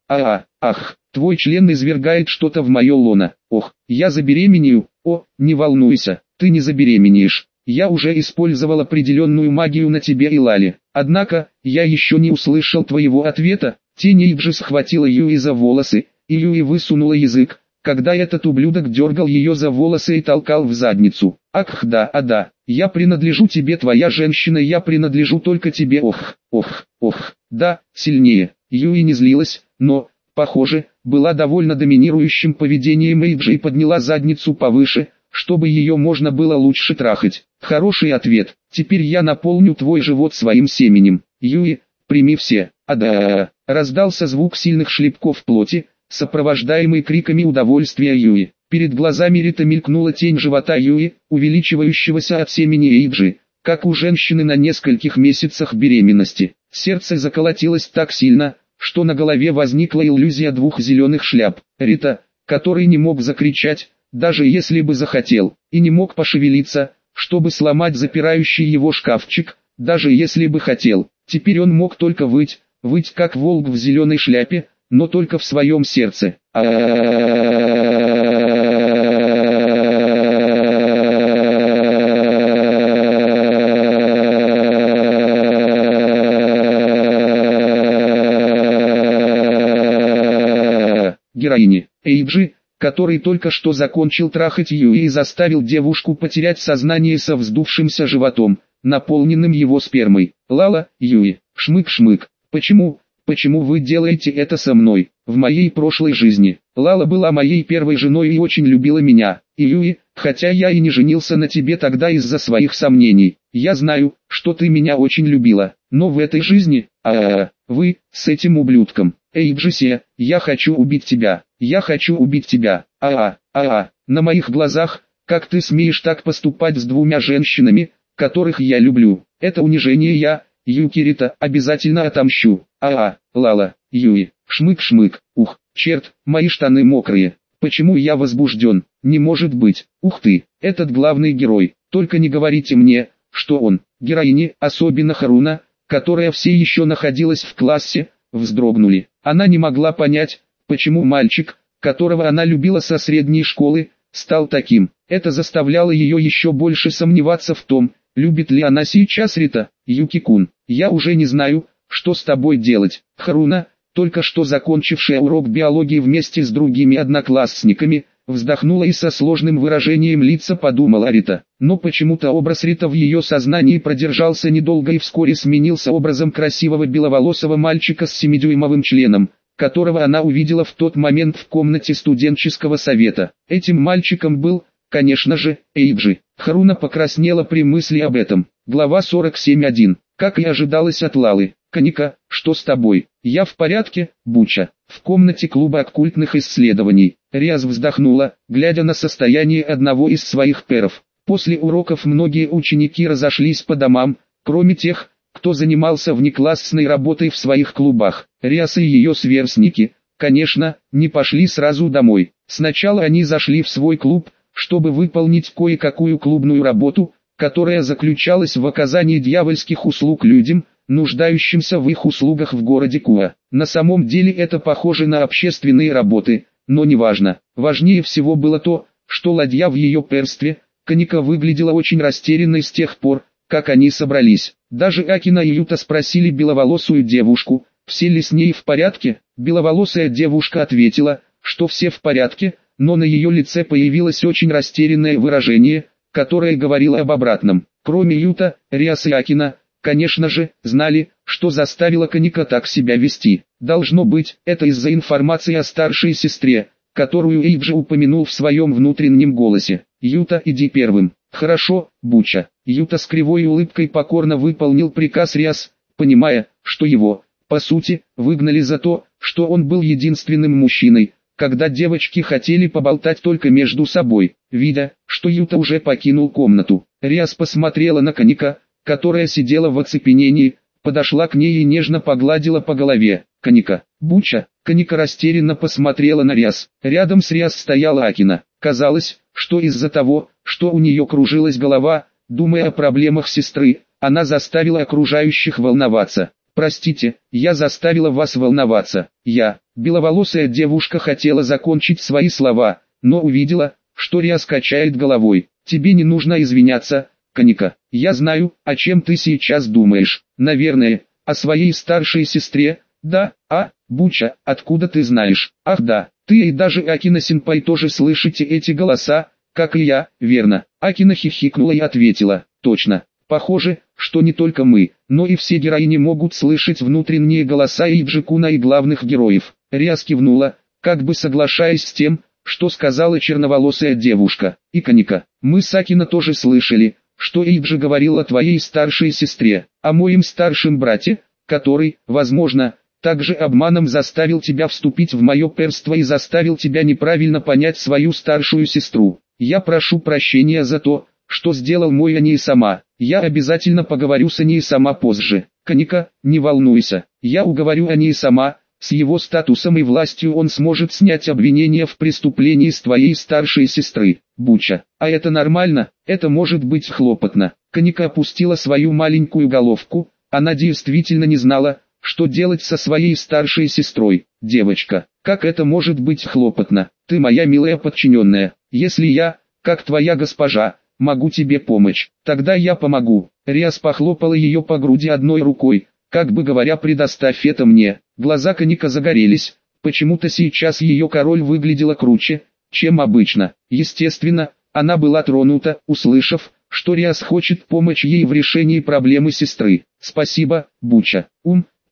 Твой член извергает что-то в мое лоно. Я забеременею. Не волнуйся, ты не забеременеешь. Я уже использовал определенную магию на тебе и Лале. Однако, я еще не услышал твоего ответа. Тень Эйджи схватила Юи за волосы, и Юи высунула язык, когда этот ублюдок дергал ее за волосы и толкал в задницу. Да, я принадлежу тебе, твоя женщина, я принадлежу только тебе. Да, сильнее. Юи не злилась, но, похоже, была довольно доминирующим поведением Эйджи и подняла задницу повыше, чтобы ее можно было лучше трахать. Хороший ответ. Теперь я наполню твой живот своим семенем. Юи, прими все. Раздался звук сильных шлепков плоти, сопровождаемый криками удовольствия Юи. Перед глазами Рита мелькнула тень живота Юи, увеличивающегося от семени Эйджи, как у женщины на нескольких месяцах беременности. Сердце заколотилось так сильно, что на голове возникла иллюзия двух зеленых шляп. Рита, который не мог закричать, даже если бы захотел, и не мог пошевелиться, чтобы сломать запирающий его шкафчик, даже если бы хотел. Теперь он мог только выть как волк в зеленой шляпе, но только в своем сердце. Героини. Эйджи, который только что закончил трахать Юи и заставил девушку потерять сознание со вздувшимся животом, наполненным его спермой. Лала, Юи, шмык-шмык. Почему почему вы делаете это со мной? В моей прошлой жизни Лала была моей первой женой и очень любила меня. Юи, хотя я и не женился на тебе тогда из-за своих сомнений. Я знаю, что ты меня очень любила, но в этой жизни, вы, с этим ублюдком. Эй, Джесси, я хочу убить тебя, я хочу убить тебя. На моих глазах, как ты смеешь так поступать с двумя женщинами, которых я люблю? Это унижение Юкирита, обязательно отомщу. Лала, Юи, шмык-шмык, ух, черт, мои штаны мокрые. Почему я возбужден? Не может быть. Ух ты, этот главный герой. Только не говорите мне, что он. Героини, особенно Харуна, которая все еще находилась в классе, вздрогнули. Она не могла понять, почему мальчик, которого она любила со средней школы, стал таким. Это заставляло ее еще больше сомневаться в том, любит ли она сейчас Рита. Юки-кун, я уже не знаю, что с тобой делать. Харуна, только что закончившая урок биологии вместе с другими одноклассниками, вздохнула и со сложным выражением лица подумала Рита. Но почему-то образ Рита в ее сознании продержался недолго и вскоре сменился образом красивого беловолосого мальчика с 7-дюймовым членом, которого она увидела в тот момент в комнате студенческого совета. Этим мальчиком был, конечно же, Эйджи. Харуна покраснела при мысли об этом. Глава 47.1. Как и ожидалось от Лалы. Каника, что с тобой? Я в порядке, Буча. В комнате клуба оккультных исследований. Риас вздохнула, глядя на состояние одного из своих пэров. После уроков многие ученики разошлись по домам, кроме тех, кто занимался внеклассной работой в своих клубах. Риас и ее сверстники, конечно, не пошли сразу домой. Сначала они зашли в свой клуб, чтобы выполнить кое-какую клубную работу, которая заключалась в оказании дьявольских услуг людям, нуждающимся в их услугах в городе Куа. На самом деле это похоже на общественные работы, но неважно. Важнее всего было то, что ладья в ее перстве, Каника, выглядела очень растерянной с тех пор, как они собрались. Даже Акина и Юта спросили беловолосую девушку, все ли с ней в порядке. Беловолосая девушка ответила, что все в порядке, но на ее лице появилось очень растерянное выражение, которое говорило об обратном. Кроме Юта, Риас и Акина, конечно же, знали, что заставило Каника так себя вести. Должно быть, это из-за информации о старшей сестре, которую Эйджи упомянул в своем внутреннем голосе. Юта, иди первым. Хорошо, Буча. Юта с кривой улыбкой покорно выполнил приказ Риас, понимая, что его, по сути, выгнали за то, что он был единственным мужчиной, когда девочки хотели поболтать только между собой. Видя, что Юта уже покинул комнату, Риас посмотрела на Каника, которая сидела в оцепенении, подошла к ней и нежно погладила по голове. Каника, Буча. Каника растерянно посмотрела на Риас. Рядом с Риас стояла Акина. Казалось, что из-за того, что у нее кружилась голова, думая о проблемах сестры, она заставила окружающих волноваться. «Простите, я заставила вас волноваться». Беловолосая девушка хотела закончить свои слова, но увидела, что Риас качает головой. «Тебе не нужно извиняться, Каника. Я знаю, о чем ты сейчас думаешь. Наверное, о своей старшей сестре, да? Буча, откуда ты знаешь? Ах да, ты и даже Акина-сенпай тоже слышите эти голоса, как и я, верно?» Акина хихикнула и ответила, «Точно. Похоже, что не только мы, но и все героини могут слышать внутренние голоса Эйджи-куна и главных героев». Риас кивнула, как бы соглашаясь с тем, что сказала черноволосая девушка. «И Каника, мы с Акина тоже слышали, что Эйджи говорил о твоей старшей сестре, о моем старшем брате, который, возможно, также обманом заставил тебя вступить в мое перство и заставил тебя неправильно понять свою старшую сестру. Я прошу прощения за то, что сделал мой Они-сама. Я обязательно поговорю с Они-сама позже. Каника, не волнуйся, я уговорю Они-сама, с его статусом и властью он сможет снять обвинение в преступлении с твоей старшей сестры, Буча. А это нормально, это может быть хлопотно». Каника опустила свою маленькую головку, она действительно не знала, что делать со своей старшей сестрой. «Девочка, как это может быть хлопотно? Ты моя милая подчиненная. Если я, как твоя госпожа, могу тебе помочь, тогда я помогу». Риас похлопала ее по груди одной рукой, как бы говоря, предоставь это мне. Глаза Каника загорелись, почему-то сейчас ее король выглядела круче, чем обычно. Естественно, она была тронута, услышав, что Риас хочет помочь ей в решении проблемы сестры. «Спасибо, Буча.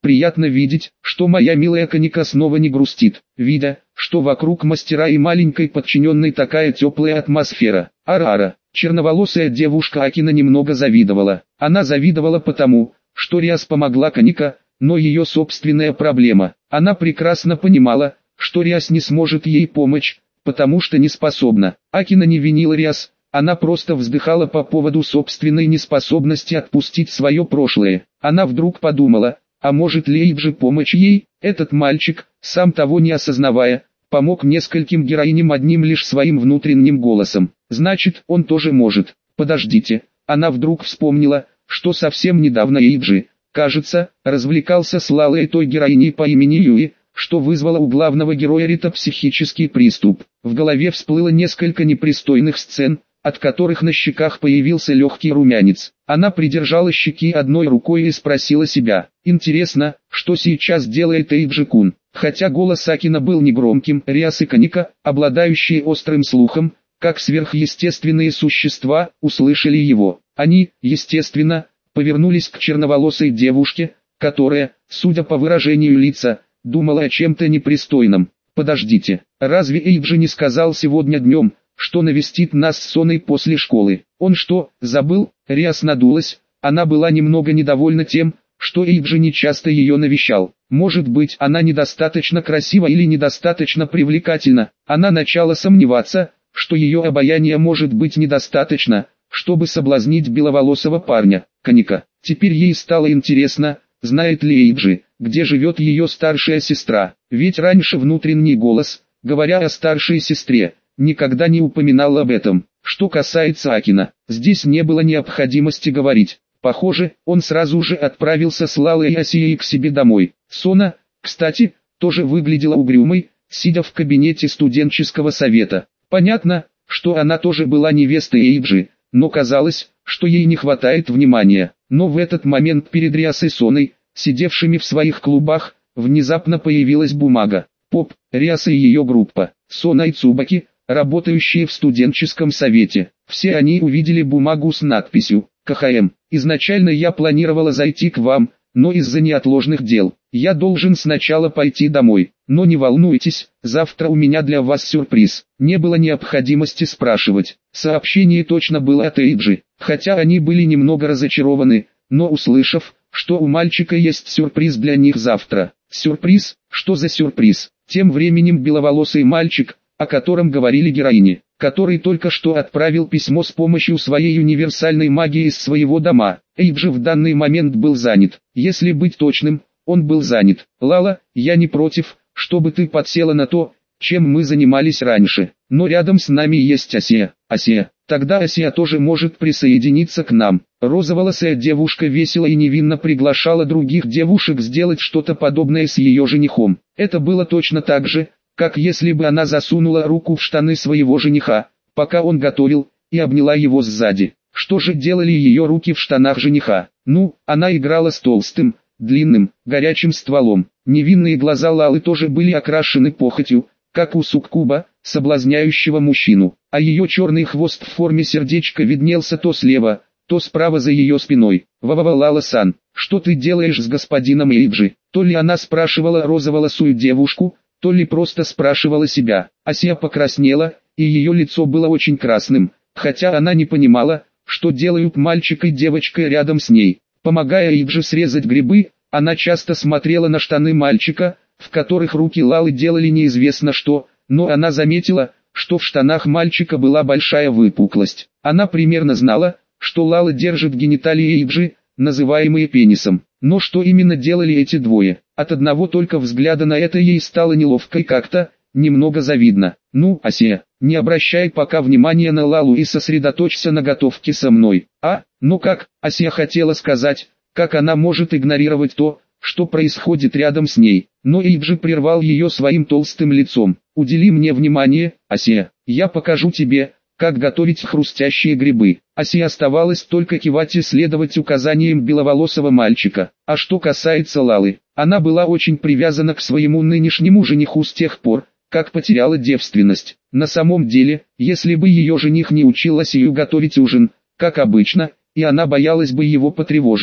Приятно видеть, что моя милая Каника снова не грустит, видя, что вокруг мастера и маленькой подчиненной такая теплая атмосфера. Ара-ара, черноволосая девушка Акина немного завидовала. Она завидовала потому, что Риас помогла Каника, но ее собственная проблема. Она прекрасно понимала, что Риас не сможет ей помочь, потому что не способна. Акина не винила Риас, она просто вздыхала по поводу собственной неспособности отпустить свое прошлое. Она вдруг подумала, а может ли Эйджи помочь ей? Этот мальчик, сам того не осознавая, помог нескольким героиням одним лишь своим внутренним голосом. Значит, он тоже может. Подождите, она вдруг вспомнила, что совсем недавно Эйджи, кажется, развлекался с Лалой той героиней по имени Юи, что вызвало у главного героя Рита психический приступ. В голове всплыло несколько непристойных сцен, от которых на щеках появился легкий румянец. Она придержала щеки одной рукой и спросила себя: интересно, что сейчас делает Эйджи-кун? Хотя голос Акина был негромким, Риас и Каника, обладающие острым слухом, как сверхъестественные существа, услышали его. Они, естественно, повернулись к черноволосой девушке, которая, судя по выражению лица, думала о чем-то непристойном. «Подождите, разве Эйджи не сказал сегодня днем, что навестит нас с Соной после школы? Он что, забыл?» Риас надулась, она была немного недовольна тем, что Эйджи не часто ее навещал. Может быть, она недостаточно красива или недостаточно привлекательна. Она начала сомневаться, что ее обаяние может быть недостаточно, чтобы соблазнить беловолосого парня. Каника. Теперь ей стало интересно, знает ли Эйджи, где живет ее старшая сестра. Ведь раньше внутренний голос, говоря о старшей сестре, никогда не упоминал об этом. Что касается Акина, здесь не было необходимости говорить. Похоже, он сразу же отправился с Лалой и Асией к себе домой. Сона, кстати, тоже выглядела угрюмой, сидя в кабинете студенческого совета. Понятно, что она тоже была невестой Эйджи, но казалось, что ей не хватает внимания. Но в этот момент перед Риас и Соной, сидевшими в своих клубах, внезапно появилась бумага. Поп, Риас и ее группа, Сона и Цубаки, работающие в студенческом совете. Все они увидели бумагу с надписью «КХМ». Изначально я планировала зайти к вам, но из-за неотложных дел, я должен сначала пойти домой. Но не волнуйтесь, завтра у меня для вас сюрприз. Не было необходимости спрашивать. Сообщение точно было от Эйджи, хотя они были немного разочарованы, но услышав, что у мальчика есть сюрприз для них завтра. Сюрприз? Что за сюрприз? Тем временем беловолосый мальчик, о котором говорили героини, который только что отправил письмо с помощью своей универсальной магии из своего дома. Эйджи в данный момент был занят. Если быть точным, он был занят. Лала, я не против, чтобы ты подсела на то, чем мы занимались раньше. Но рядом с нами есть Асия. Асия. Тогда Асия тоже может присоединиться к нам. Розоволосая девушка весело и невинно приглашала других девушек сделать что-то подобное с ее женихом. Это было точно так же, как если бы она засунула руку в штаны своего жениха, пока он готовил, и обняла его сзади. Что же делали ее руки в штанах жениха? Ну, она играла с толстым, длинным, горячим стволом. Невинные глаза Лалы тоже были окрашены похотью, как у суккуба, соблазняющего мужчину, а ее черный хвост в форме сердечка виднелся то слева, то справа за ее спиной. «Ва-ва-ва, Лала-сан, что ты делаешь с господином Эйджи?» То ли она спрашивала розоволосую девушку, то ли просто спрашивала себя. Асия покраснела, и ее лицо было очень красным, хотя она не понимала, что делают мальчик и девочка рядом с ней. Помогая Эйджи срезать грибы, она часто смотрела на штаны мальчика, в которых руки Лалы делали неизвестно что, но она заметила, что в штанах мальчика была большая выпуклость. Она примерно знала, что Лала держит гениталии Эйджи, называемые пенисом. Но что именно делали эти двое? От одного только взгляда на это ей стало неловко и как-то немного завидно. «Ну, Асия, не обращай пока внимания на Лалу и сосредоточься на готовке со мной». Ну как?» Асия хотела сказать, как она может игнорировать то, что происходит рядом с ней. Но Эйджи прервал ее своим толстым лицом. «Удели мне внимание, Асия, я покажу тебе, как готовить хрустящие грибы». Асия оставалось только кивать и следовать указаниям беловолосого мальчика. А что касается Лалы, она была очень привязана к своему нынешнему жениху с тех пор, как потеряла девственность. На самом деле, если бы ее жених не учил Асию готовить ужин, как обычно, и она боялась бы его потревожить,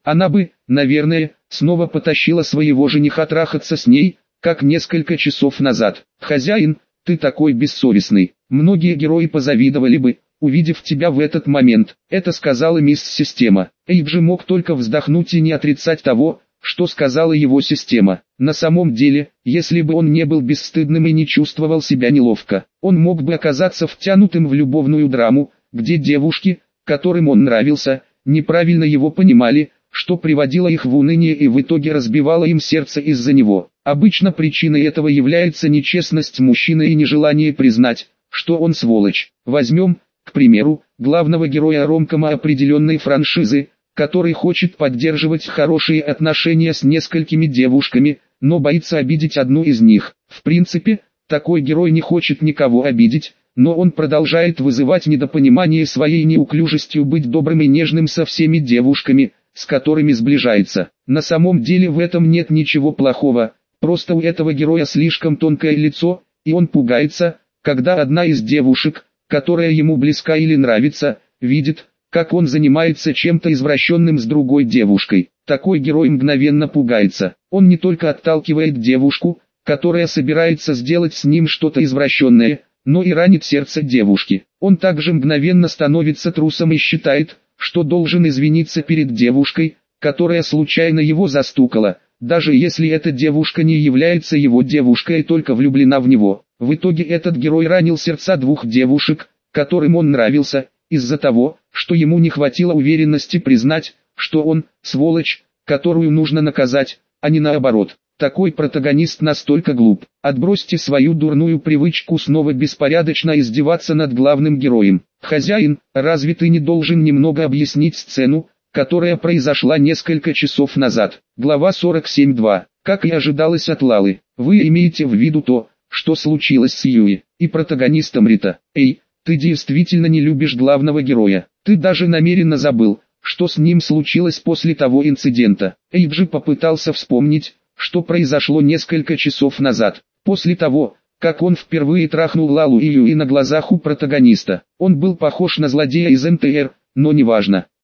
она бы, наверное, снова потащила своего жениха трахаться с ней, как несколько часов назад. «Хозяин, ты такой бессовестный. Многие герои позавидовали бы, увидев тебя в этот момент», — это сказала мисс Система. Эйджи мог только вздохнуть и не отрицать того, что сказала его система. На самом деле, если бы он не был бесстыдным и не чувствовал себя неловко, он мог бы оказаться втянутым в любовную драму, где девушки, которым он нравился, неправильно его понимали, что приводило их в уныние и в итоге разбивало им сердце из-за него. Обычно причиной этого является нечестность мужчины и нежелание признать, что он сволочь. Возьмем, к примеру, главного героя ромкома определенной франшизы, который хочет поддерживать хорошие отношения с несколькими девушками, но боится обидеть одну из них. В принципе, такой герой не хочет никого обидеть, но он продолжает вызывать недопонимание своей неуклюжестью быть добрым и нежным со всеми девушками, с которыми сближается. На самом деле в этом нет ничего плохого, просто у этого героя слишком тонкое лицо, и он пугается, когда одна из девушек, которая ему близка или нравится, видит, как он занимается чем-то извращенным с другой девушкой. Такой герой мгновенно пугается. Он не только отталкивает девушку, которая собирается сделать с ним что-то извращенное, но и ранит сердце девушки. Он также мгновенно становится трусом и считает, что должен извиниться перед девушкой, которая случайно его застукала, даже если эта девушка не является его девушкой и только влюблена в него. В итоге этот герой ранил сердца двух девушек, которым он нравился, из-за того, что ему не хватило уверенности признать, что он – сволочь, которую нужно наказать, а не наоборот. Такой протагонист настолько глуп. Отбросьте свою дурную привычку снова беспорядочно издеваться над главным героем. «Хозяин, разве ты не должен немного объяснить сцену, которая произошла несколько часов назад?» Глава 47.2. Как и ожидалось от Лалы, вы имеете в виду то, что случилось с Юи и протагонистом Рита. Эй, ты действительно не любишь главного героя. Ты даже намеренно забыл, что с ним случилось после того инцидента. Эйджи попытался вспомнить, что произошло несколько часов назад, после того, как он впервые трахнул Лалу и Юи на глазах у протагониста. Он был похож на злодея из МТР, но неважно.